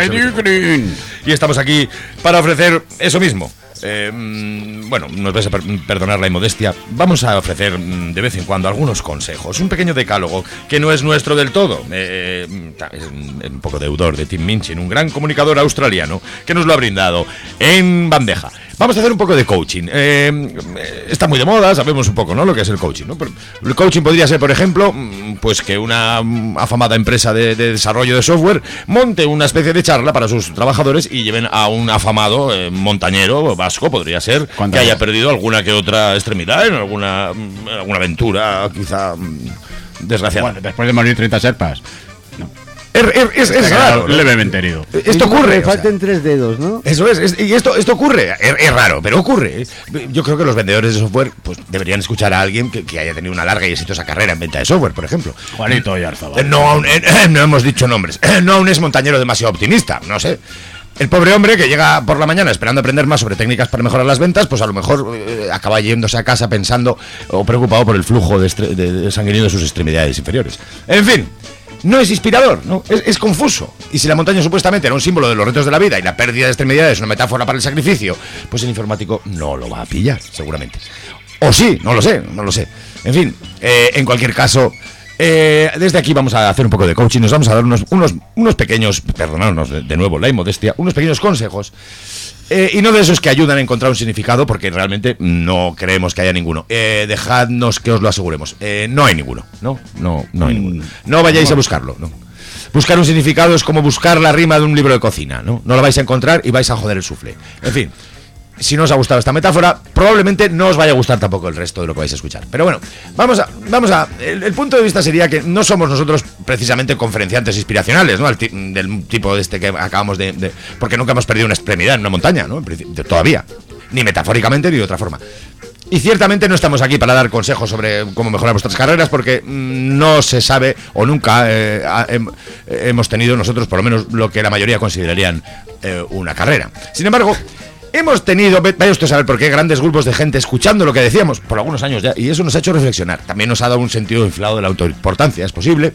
Y estamos aquí para ofrecer eso mismo. Eh, bueno, nos vais a per perdonar la inmodestia. Vamos a ofrecer de vez en cuando algunos consejos, un pequeño decálogo que no es nuestro del todo. Eh, es un, un poco deudor de Tim Minchin, un gran comunicador australiano que nos lo ha brindado en bandeja. Vamos a hacer un poco de coaching. Eh, está muy de moda, sabemos un poco, ¿no?, lo que es el coaching, ¿no? Pero el coaching podría ser, por ejemplo, pues que una afamada empresa de, de desarrollo de software monte una especie de charla para sus trabajadores y lleven a un afamado eh, montañero vasco, podría ser, que haya perdido alguna que otra extremidad en alguna, alguna aventura, quizá desgraciada. Bueno, después de morir treinta serpas. No. Es, es, es, es raro, ¿no? Levemente herido. Esto ocurre. Le falten o sea, tres dedos, ¿no? Eso es, es y esto, esto ocurre. Es, es raro, pero ocurre. Yo creo que los vendedores de software pues deberían escuchar a alguien que, que haya tenido una larga y exitosa carrera en venta de software, por ejemplo. Juanito Oyarzabal. No, eh, no hemos dicho nombres. No a un exmontañero demasiado optimista, no sé. El pobre hombre que llega por la mañana esperando aprender más sobre técnicas para mejorar las ventas, pues a lo mejor eh, acaba yéndose a casa pensando o preocupado por el flujo de, de, de sanguíneo de sus extremidades inferiores. En fin. No es inspirador, ¿no? Es, es confuso. Y si la montaña supuestamente era un símbolo de los retos de la vida y la pérdida de extremidades es una metáfora para el sacrificio, pues el informático no lo va a pillar, seguramente. O sí, no lo sé, no lo sé. En fin, eh, en cualquier caso, eh, desde aquí vamos a hacer un poco de coaching. Nos vamos a dar unos, unos, unos pequeños, perdonadnos de, de nuevo la inmodestia, unos pequeños consejos. Eh, y no de esos que ayudan a encontrar un significado, porque realmente no creemos que haya ninguno. Eh, dejadnos que os lo aseguremos. Eh, no hay ninguno, ¿no? No, no hay ninguno. No vayáis a buscarlo, ¿no? Buscar un significado es como buscar la rima de un libro de cocina, ¿no? No lo vais a encontrar y vais a joder el suflé. En fin, si no os ha gustado esta metáfora, probablemente no os vaya a gustar tampoco el resto de lo que vais a escuchar. Pero bueno, vamos a... vamos a el, el punto de vista sería que no somos nosotros precisamente conferenciantes inspiracionales, ¿no? Ti, del tipo de este que acabamos de, de... porque nunca hemos perdido una extremidad en una montaña, ¿no? Todavía. Ni metafóricamente ni de otra forma. Y ciertamente no estamos aquí para dar consejos sobre cómo mejorar vuestras carreras, porque mmm, no se sabe o nunca eh, he, hemos tenido nosotros por lo menos lo que la mayoría considerarían eh, una carrera. Sin embargo, hemos tenido, vaya usted a saber por qué, grandes grupos de gente escuchando lo que decíamos por algunos años ya, y eso nos ha hecho reflexionar. También nos ha dado un sentido inflado de la autoimportancia, es posible.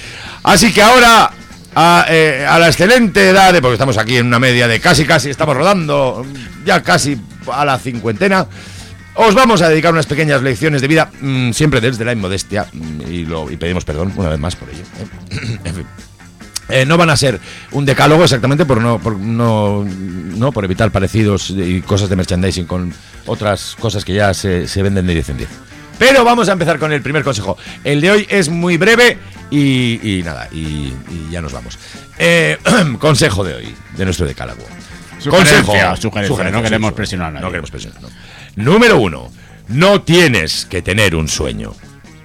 Así que ahora, a, eh, a la excelente edad de, porque estamos aquí en una media de casi casi, estamos rodando ya casi a la cincuentena, os vamos a dedicar unas pequeñas lecciones de vida, mmm, siempre desde la inmodestia, y, lo, y pedimos perdón una vez más por ello. ¿eh? En fin. Eh, no van a ser un decálogo exactamente por no, por no, no por evitar parecidos y cosas de merchandising con otras cosas que ya se, se venden de diez en diez. Pero vamos a empezar con el primer consejo. El de hoy es muy breve y, y nada, y, y ya nos vamos. Eh, consejo de hoy, de nuestro decálogo. Sugerencia, consejo, sugerencia, sugerencia, no queremos presionar a nadie. No queremos presionar, no. Número uno, no tienes que tener un sueño.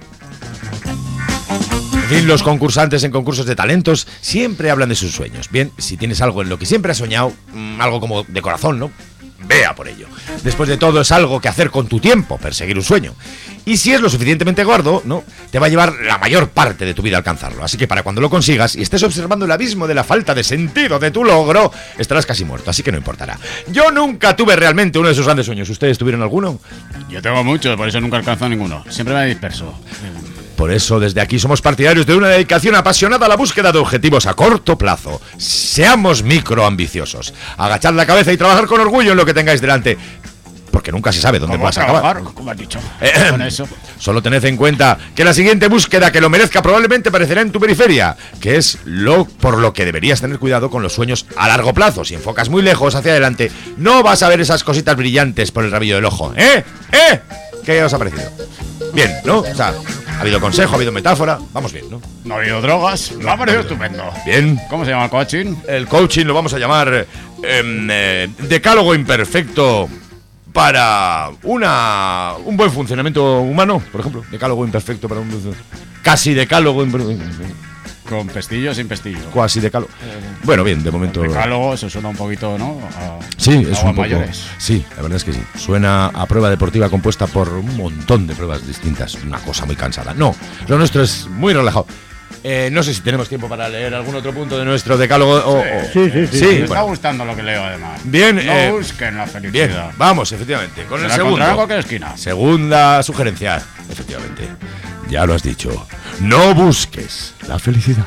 En fin, los concursantes en concursos de talentos siempre hablan de sus sueños. Bien, si tienes algo en lo que siempre has soñado, mmm, algo como de corazón, ¿no? Vea por ello. Después de todo, es algo que hacer con tu tiempo, perseguir un sueño. Y si es lo suficientemente gordo, ¿no?, te va a llevar la mayor parte de tu vida a alcanzarlo. Así que para cuando lo consigas y estés observando el abismo de la falta de sentido de tu logro, estarás casi muerto, así que no importará. Yo nunca tuve realmente uno de esos grandes sueños. ¿Ustedes tuvieron alguno? Yo tengo muchos, por eso nunca he alcanzado ninguno. Siempre me disperso. Por eso, desde aquí somos partidarios de una dedicación apasionada a la búsqueda de objetivos a corto plazo. Seamos microambiciosos. Agachad la cabeza y trabajar con orgullo en lo que tengáis delante, porque nunca se sabe dónde vas a acabar. Como has dicho. Eh, con eso. Solo tened en cuenta que la siguiente búsqueda que lo merezca probablemente aparecerá en tu periferia, que es lo por lo que deberías tener cuidado con los sueños a largo plazo. Si enfocas muy lejos hacia adelante, no vas a ver esas cositas brillantes por el rabillo del ojo. ¿Eh? ¿Eh? ¿Qué os ha parecido? Bien, ¿no? O sea, ha habido consejo, ha habido metáfora, vamos bien, ¿no? No ha habido drogas, me ha parecido estupendo. Bien. ¿Cómo se llama el coaching? El coaching lo vamos a llamar eh, eh, decálogo imperfecto para una un buen funcionamiento humano, por ejemplo. Decálogo imperfecto para un casi decálogo imperfecto. Con pestillo o sin pestillo. Cuasi decálogo. Bueno, bien, de momento. Decálogo, eso suena un poquito, ¿no? A, sí, es un poco. Mayores. Sí, la verdad es que sí. Suena a prueba deportiva compuesta por un montón de pruebas distintas. Una cosa muy cansada. No, lo nuestro es muy relajado. Eh, no sé si tenemos tiempo para leer algún otro punto de nuestro decálogo. O, sí, o, sí, sí, sí, sí. Me bueno. está gustando lo que leo, además. Bien. No eh, busquen la felicidad. Bien, vamos, efectivamente. Con Se el la segundo. encontrarán en cualquier esquina. Segunda sugerencia. Efectivamente. Ya lo has dicho. No busques la felicidad.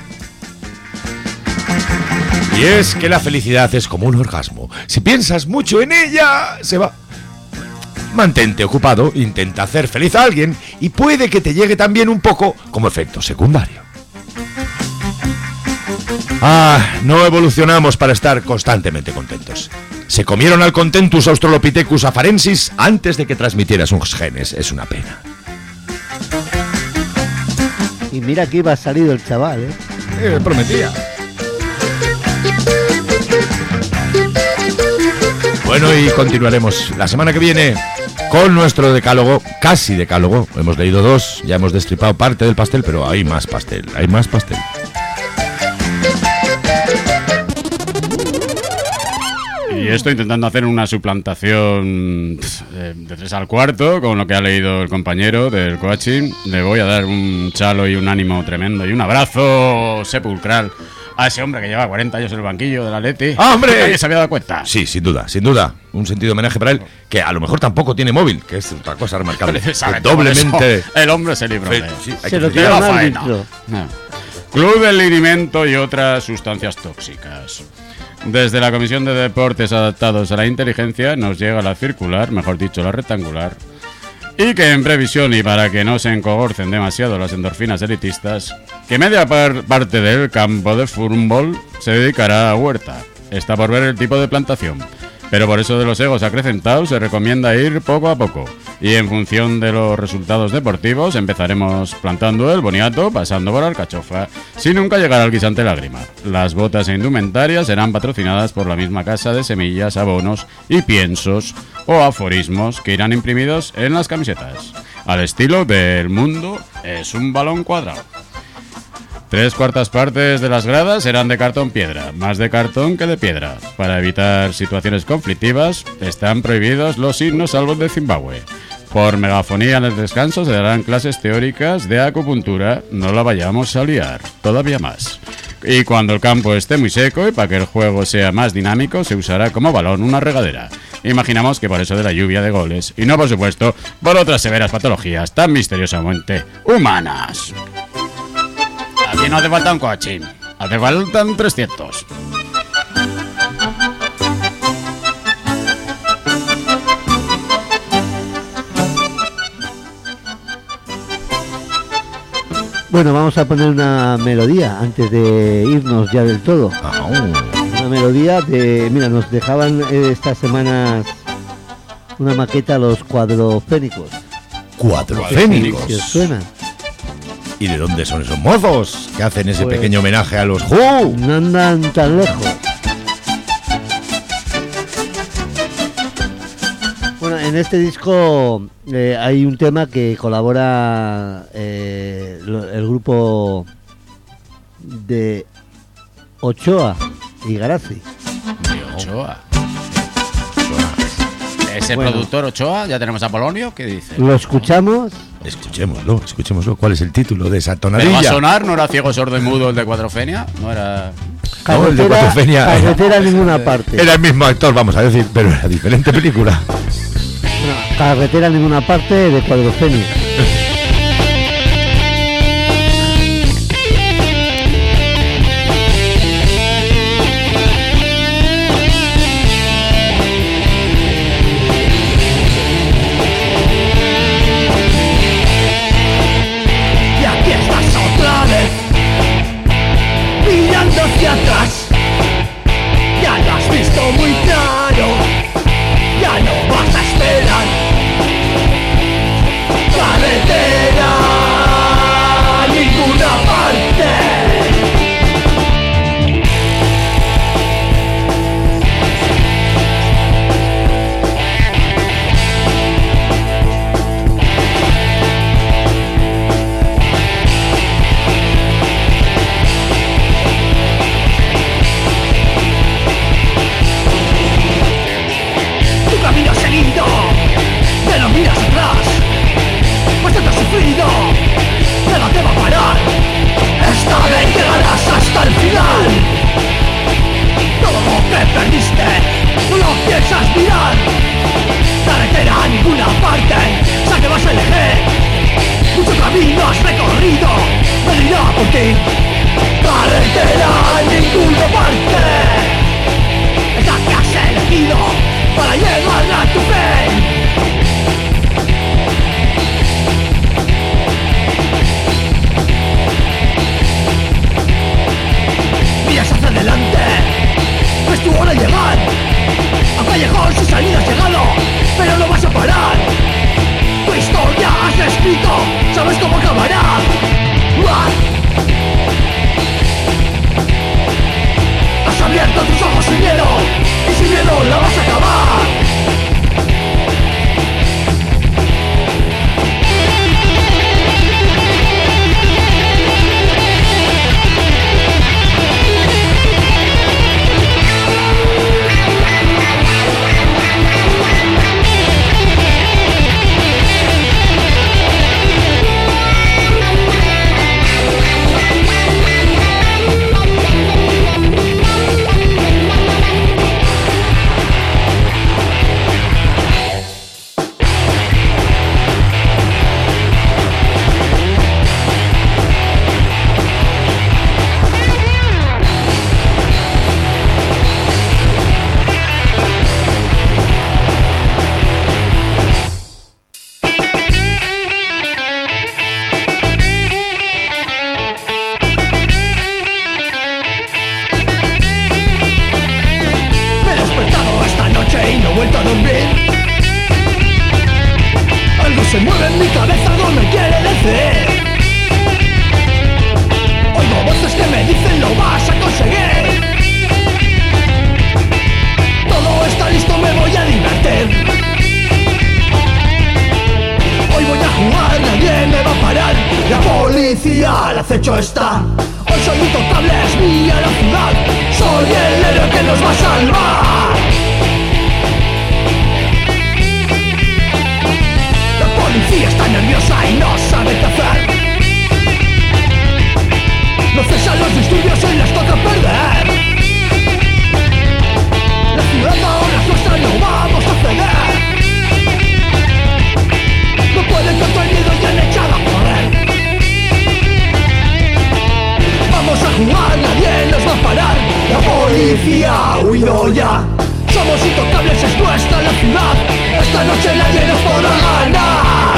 Y es que la felicidad es como un orgasmo. Si piensas mucho en ella, se va. Mantente ocupado, intenta hacer feliz a alguien y puede que te llegue también un poco como efecto secundario. Ah, no evolucionamos para estar constantemente contentos. Se comieron al Contentus Australopithecus afarensis antes de que transmitiera sus genes. Es una pena. Y mira que iba salido el chaval, ¿eh? Eh, prometía. Bueno, y continuaremos la semana que viene con nuestro decálogo, casi decálogo. Hemos leído dos, ya hemos destripado parte del pastel, pero hay más pastel, hay más pastel. Y estoy intentando hacer una suplantación de tres al cuarto con lo que ha leído el compañero del coaching. Le voy a dar un chalo y un ánimo tremendo y un abrazo sepulcral a ese hombre que lleva cuarenta años en el banquillo del Atleti. ¡Ah, hombre! ¿Nadie se había dado cuenta? Sí, sin duda, sin duda. Un sentido de homenaje para él, que a lo mejor tampoco tiene móvil, que es otra cosa remarcable. Doblemente. Eso, el hombre se libró de sí, Se lo tira al árbitro. No. Club del linimento y otras sustancias tóxicas. Desde la Comisión de Deportes Adaptados a la Inteligencia nos llega la circular, mejor dicho la rectangular, y que en previsión y para que no se encogorcen demasiado las endorfinas elitistas, que media par parte del campo de fútbol se dedicará a huerta. Está por ver el tipo de plantación, pero por eso de los egos acrecentados se recomienda ir poco a poco. Y en función de los resultados deportivos empezaremos plantando el boniato, pasando por alcachofa, sin nunca llegar al guisante lágrima. Las botas e indumentarias serán patrocinadas por la misma casa de semillas, abonos y piensos o aforismos que irán imprimidos en las camisetas, al estilo del mundo es un balón cuadrado. Tres cuartas partes de las gradas serán de cartón piedra, más de cartón que de piedra. Para evitar situaciones conflictivas, están prohibidos los himnos salvos de Zimbabue. Por megafonía en el descanso se darán clases teóricas de acupuntura, no la vayamos a liar, todavía más. Y cuando el campo esté muy seco y para que el juego sea más dinámico, se usará como balón una regadera. Imaginamos que por eso de la lluvia de goles, y no por supuesto por otras severas patologías tan misteriosamente humanas. Aquí no hace falta un coaching, hace faltan trescientos. Bueno, vamos a poner una melodía antes de irnos ya del todo. Una melodía de... Mira, nos dejaban eh, estas semanas una maqueta a los Cuadrofénicos. ¿Cuadrofénicos? ¿Qué os suena? ¿Y de dónde son esos mozos que hacen ese Pues, pequeño homenaje a los Who? No andan tan lejos. Bueno, en este disco eh, hay un tema que colabora eh, lo- el grupo de Ochoa y Garazzi. De Ochoa. Ese Bueno. productor Ochoa, ya tenemos a Polonio, ¿qué dice? Lo escuchamos. Escuchémoslo, escuchémoslo. ¿Cuál es el título de esa ¿Pero va a tonadilla? sonar? ¿No era Ciego, Sordo y Mudo el de Cuadrofenia? ¿No era...? No, el de Carretera, Cuadrofenia era- carretera en ninguna parte. Era el mismo actor, vamos a decir, pero era diferente película. Carretera en ninguna parte de Cuadrofenia. Y aquí estás otra vez, mirando hacia atrás. Ya lo has visto muy claro, ya no vas a esperar. Carretera muerte es la que has elegido para llegar a tu fin. Miras hacia adelante, ves tu hora llegar. A callejón sin salida has llegado, pero no vas a parar. Tu historia has escrito, sabes cómo acabará. ¡Uah! Has abierto tus ojos sin miedo, y sin miedo la vas a acabar. Se mueve en mi cabeza algo me quiere decir. Oigo voces que me dicen lo vas a conseguir. Todo está listo, me voy a divertir. Hoy voy a jugar, nadie me va a parar. La policía al acecho está. Hoy soy intocable, es mía la ciudad. Soy el héroe que nos va a salvar. La policía está nerviosa y no sabe qué hacer. No cesan los disturbios, hoy les toca perder. La ciudad ahora es nuestra, no vamos a ceder. No pueden contra el miedo y han echado a correr. Vamos a jugar, nadie nos va a parar. La policía ha huido ya. Somos intocables, es nuestra la ciudad. Esta noche nadie nos podrá ganar.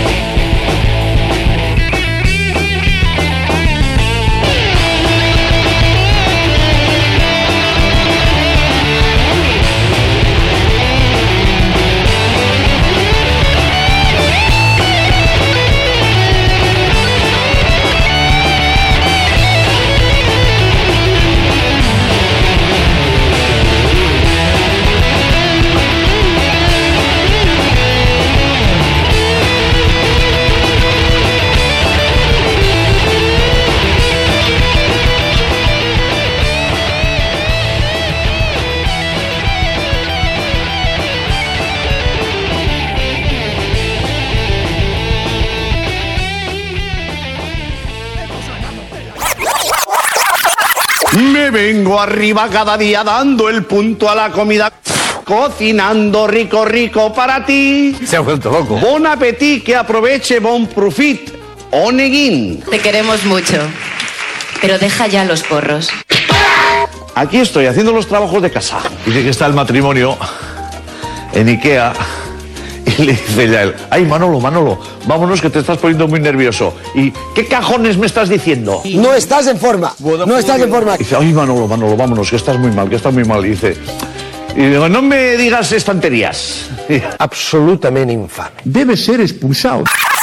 Me vengo arriba cada día dando el punto a la comida, cocinando rico, rico para ti. Se ha vuelto loco. Bon appetit, que aproveche, bon profit. Oneguín. Te queremos mucho, pero deja ya los porros. Aquí estoy haciendo los trabajos de casa. Dice que está el matrimonio en Ikea. Y le dice ya él, ay Manolo, Manolo, vámonos que te estás poniendo muy nervioso. ¿Y qué cajones me estás diciendo? No estás en forma, no estás en forma. Y dice, ay Manolo, Manolo, vámonos, que estás muy mal, que estás muy mal. Y dice, y digo, no me digas estanterías. Absolutamente infame. Debe ser expulsado.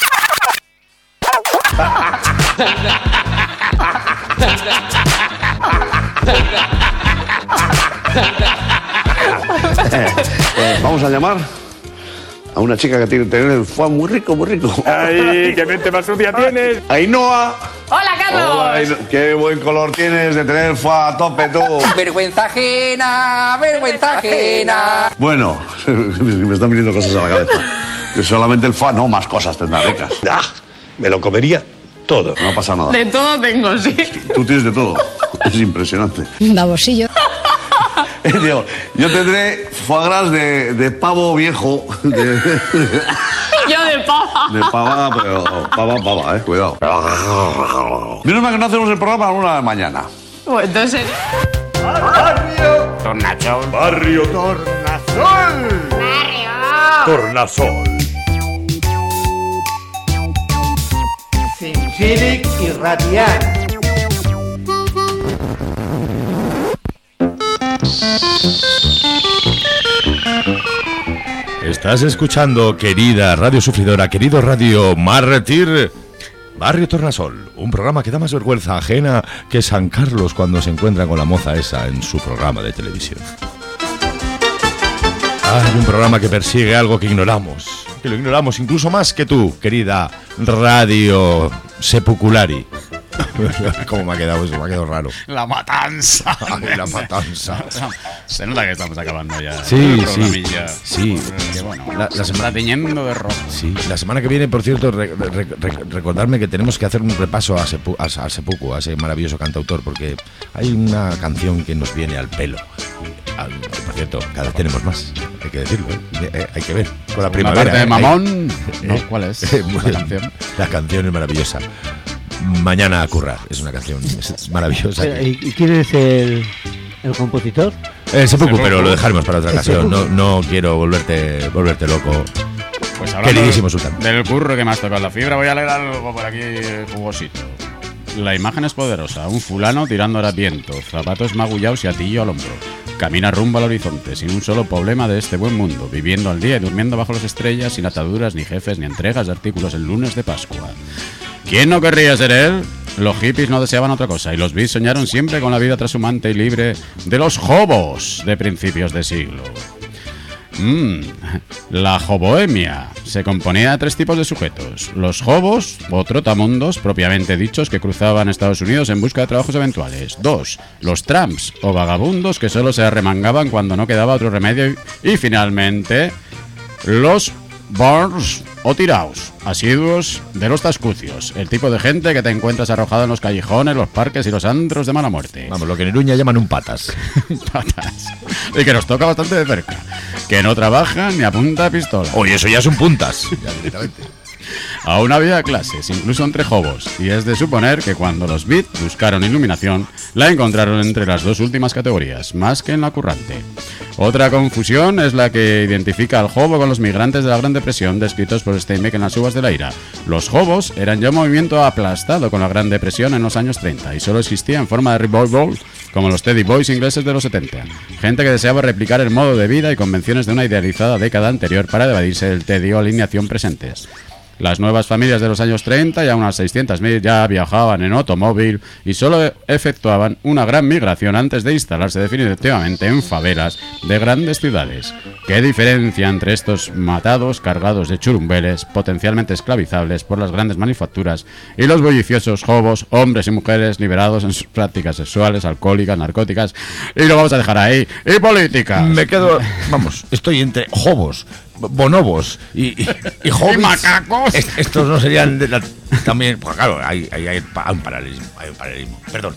eh, vamos a llamar a una chica que tiene que tener el foie muy rico, muy rico. ¡Ay, qué mente más sucia tienes! ¡Ainhoa! ¡Hola, Carlos! Hola, Ainhoa. ¡Qué buen color tienes de tener el foie a tope, tú! ¡Vergüenza ajena! ¡Vergüenza ajena! Bueno, me están viniendo cosas a la cabeza. Que solamente el foie, no, más cosas tendrá ricas. ¡Ah! Me lo comería todo. No pasa nada. De todo tengo, sí. Tú tienes de todo. Es impresionante. Da bolsillo. Digo, yo tendré foie gras de, de pavo viejo. De, Yo de pava. de pava, pero pava, pava, eh, cuidado. Menos mal que no hacemos el programa a la una de la mañana. Pues entonces... Tornasol. Barrio Tornasol. Barrio. Tornasol. Cincílic y Radiant. Estás escuchando, querida radio sufridora, querido radio mártir, Barrio Tornasol, un programa que da más vergüenza ajena que San Carlos cuando se encuentra con la moza esa en su programa de televisión. Hay un programa que persigue algo que ignoramos, que lo ignoramos incluso más que tú, querida radio sepuculari. ¿Cómo me ha quedado eso? Me ha quedado raro. La matanza. Ay, la matanza. Se nota que estamos acabando ya. Sí, sí. Sí. Que bueno, La, la se semana está tiñendo de rojo. Sí, la semana que viene, por cierto, re, re, re, recordarme que tenemos que hacer un repaso a, Sepu, a, a Sepuku, a ese maravilloso cantautor, porque hay una canción que nos viene al pelo. Al, por cierto, cada vez tenemos más, hay que decirlo, ¿eh? Eh, hay que ver. Con la primavera. Una parte de ¿eh? Mamón. Hay, ¿No? eh, ¿Cuál es eh, la canción? La canción es maravillosa. Mañana a currar, es una canción es maravillosa. Pero, ¿Y y quién es el, el compositor? Eh, Sepuku, pero lo dejaremos para otra ocasión. No, no quiero volverte, volverte loco. Pues hablando Queridísimo Sultán. del curro que me has tocado la fibra, voy a leer algo por aquí jugosito. La imagen es poderosa. Un fulano tirando ahora viento, zapatos magullados y atillo al hombro. Camina rumbo al horizonte, sin un solo problema de este buen mundo, viviendo al día y durmiendo bajo las estrellas, sin ataduras, ni jefes, ni entregas de artículos el lunes de Pascua. ¿Quién no querría ser él? Los hippies no deseaban otra cosa y los beats soñaron siempre con la vida trashumante y libre de los hobos de principios de siglo. Mm, la hobohemia se componía de tres tipos de sujetos: los hobos o trotamundos propiamente dichos que cruzaban Estados Unidos en busca de trabajos eventuales; dos, los tramps o vagabundos que solo se arremangaban cuando no quedaba otro remedio; y, y finalmente los Barns o tiraos, asiduos de los tascucios, el tipo de gente que te encuentras arrojado en los callejones, los parques y los antros de mala muerte. Vamos, lo que en Iruña llaman un patas. Patas. Y que nos toca bastante de cerca. Que no trabaja ni apunta a pistola. Oye, eso ya son puntas. Ya directamente. Aún había clases, incluso entre hobos, y es de suponer que cuando los beat buscaron iluminación, la encontraron entre las dos últimas categorías, más que en la currante. Otra confusión es la que identifica al hobo con los migrantes de la Gran Depresión descritos por Steinbeck en Las uvas de la ira. Los hobos eran ya un movimiento aplastado con la Gran Depresión en los años treinta y solo existía en forma de revival, como los Teddy Boys ingleses de los setenta. Gente que deseaba replicar el modo de vida y convenciones de una idealizada década anterior para evadirse del tedio o alineación presentes. Las nuevas familias de los años treinta, ya unas seiscientas mil, ya viajaban en automóvil y solo efectuaban una gran migración antes de instalarse definitivamente en favelas de grandes ciudades. ¿Qué diferencia entre estos matados cargados de churumbeles, potencialmente esclavizables por las grandes manufacturas, y los bulliciosos hobos, hombres y mujeres liberados en sus prácticas sexuales, alcohólicas, narcóticas, y lo vamos a dejar ahí, y políticas? Me quedo, vamos, estoy entre hobos, bonobos y, y, y hobbits. ¿Y macacos? Est- estos no serían de la, también, pues claro, hay, hay, hay un paralelismo, hay un paralelismo. Perdón.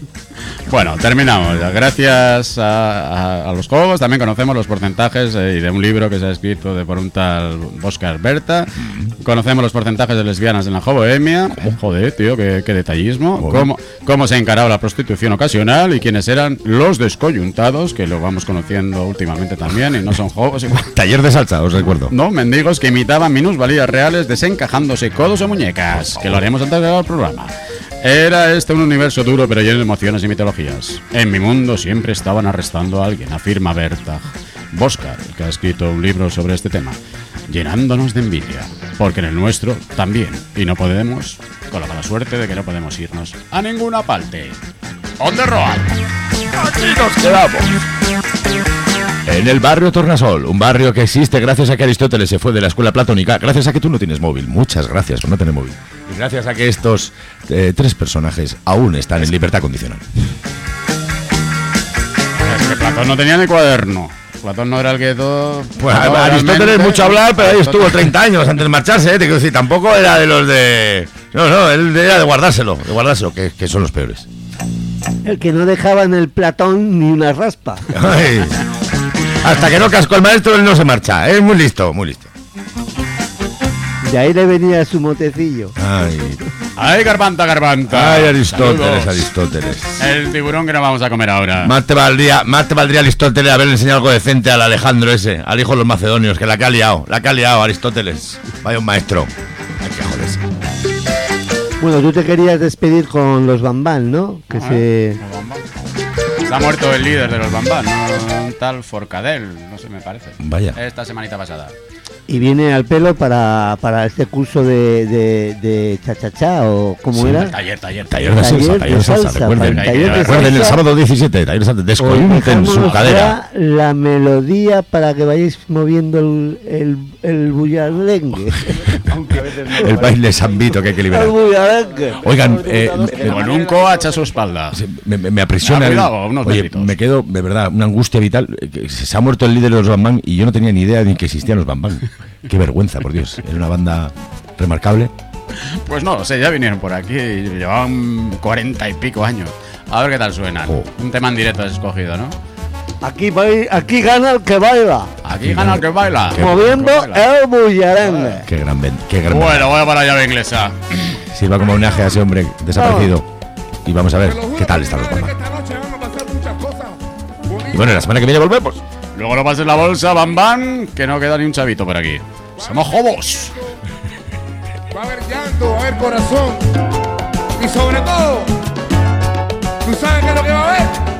Bueno, terminamos. Gracias a, a, a los juegos también conocemos los porcentajes eh, de un libro que se ha escrito de por un tal Óscar Berta. Conocemos los porcentajes de lesbianas en la hobohemia. Joder, tío, qué, qué detallismo. Cómo, cómo se ha encarado la prostitución ocasional y quiénes eran los descoyuntados, que lo vamos conociendo últimamente también y no son hobos. Igual. Taller de salsa, os recuerdo. No, mendigos que imitaban minusvalías reales desencajándose codos o muñecas, que lo haremos antes de el programa. Era este un universo duro pero lleno de emociones y mitologías. En mi mundo siempre estaban arrestando a alguien, afirma Berta Boscar, que ha escrito un libro sobre este tema, llenándonos de envidia, porque en el nuestro también, y no podemos, con la mala suerte de que no podemos irnos a ninguna parte. On the road. Aquí nos quedamos. En el barrio Tornasol, un barrio que existe gracias a que Aristóteles se fue de la escuela platónica, gracias a que tú no tienes móvil. Muchas gracias por no tener móvil. Y gracias a que estos eh, tres personajes aún están en libertad condicional. Es que Platón no tenía ni cuaderno. Platón no era el que todo... Pues todo Aristóteles realmente... mucho hablar, pero ahí estuvo Aristóteles- treinta años antes de marcharse, ¿eh? Te quiero decir, tampoco era de los de... No, no, él era de guardárselo, de guardárselo, que, que son los peores. El que no dejaba en el Platón ni una raspa. Ay. Hasta que no cascó el maestro, él no se marcha. Es muy listo, muy listo. De ahí le venía su motecillo. Ay. ¡Ay, Garbanta, Garbanta! ¡Ay, Aristóteles, Saludos. Aristóteles! El tiburón que nos vamos a comer ahora. Más te valdría, más te valdría Aristóteles haberle enseñado algo decente al Alejandro ese, al hijo de los macedonios, que la que ha liado, la que ha liado Aristóteles. Vaya un maestro. Hay que joderse. Bueno, tú te querías despedir con los Bambán, ¿no? Que Ah, se... Se ha muerto el líder de los Bambán, ¿no? Un tal Forcadell, no sé, me parece. Vaya. Esta semanita pasada. Y viene al pelo para, para este curso de, de, de cha-cha-cha, o ¿cómo Sí, era? Taller, taller, Taller de salsa, taller de salsa, recuerden. taller de Recuerden el salsa. sábado diecisiete, taller de salsa, Os descoyunten su dejamos cadera. ya la melodía para que vayáis moviendo el, el, el bullandengue. Aunque a veces no. El baile sambito que hay que liberar. El bullandengue. Oigan, eh, me- Con un coach a su espalda. me, me, me aprisiona. Ah, el- cuidado, unos Oye, metritos. me quedo, de verdad, una angustia vital. eh, que Se ha muerto el líder de los Bambán y yo no tenía ni idea de que existían los Bambán. Qué vergüenza, por Dios. Era una banda remarcable. Pues no, lo sé, ya vinieron por aquí y llevaban cuarenta y pico años. A ver qué tal suenan. Oh. Un tema en directo has escogido, ¿no? Aquí, bai- aquí gana el que baila, Aquí gana el que baila. moviendo El que baila. el bullandengue. Qué gran ven- qué gran Bueno, voy a para la llave inglesa. Sirva como homenaje a ese hombre desaparecido. Y vamos a ver qué tal están los Bambán. Y bueno, la semana que viene volvemos. Luego lo pases la bolsa, bam bam, que no queda ni un chavito por aquí. ¡Somos jobos! Va a haber llanto, va a haber corazón. Y sobre todo, ¿tú sabes qué es lo que va a haber?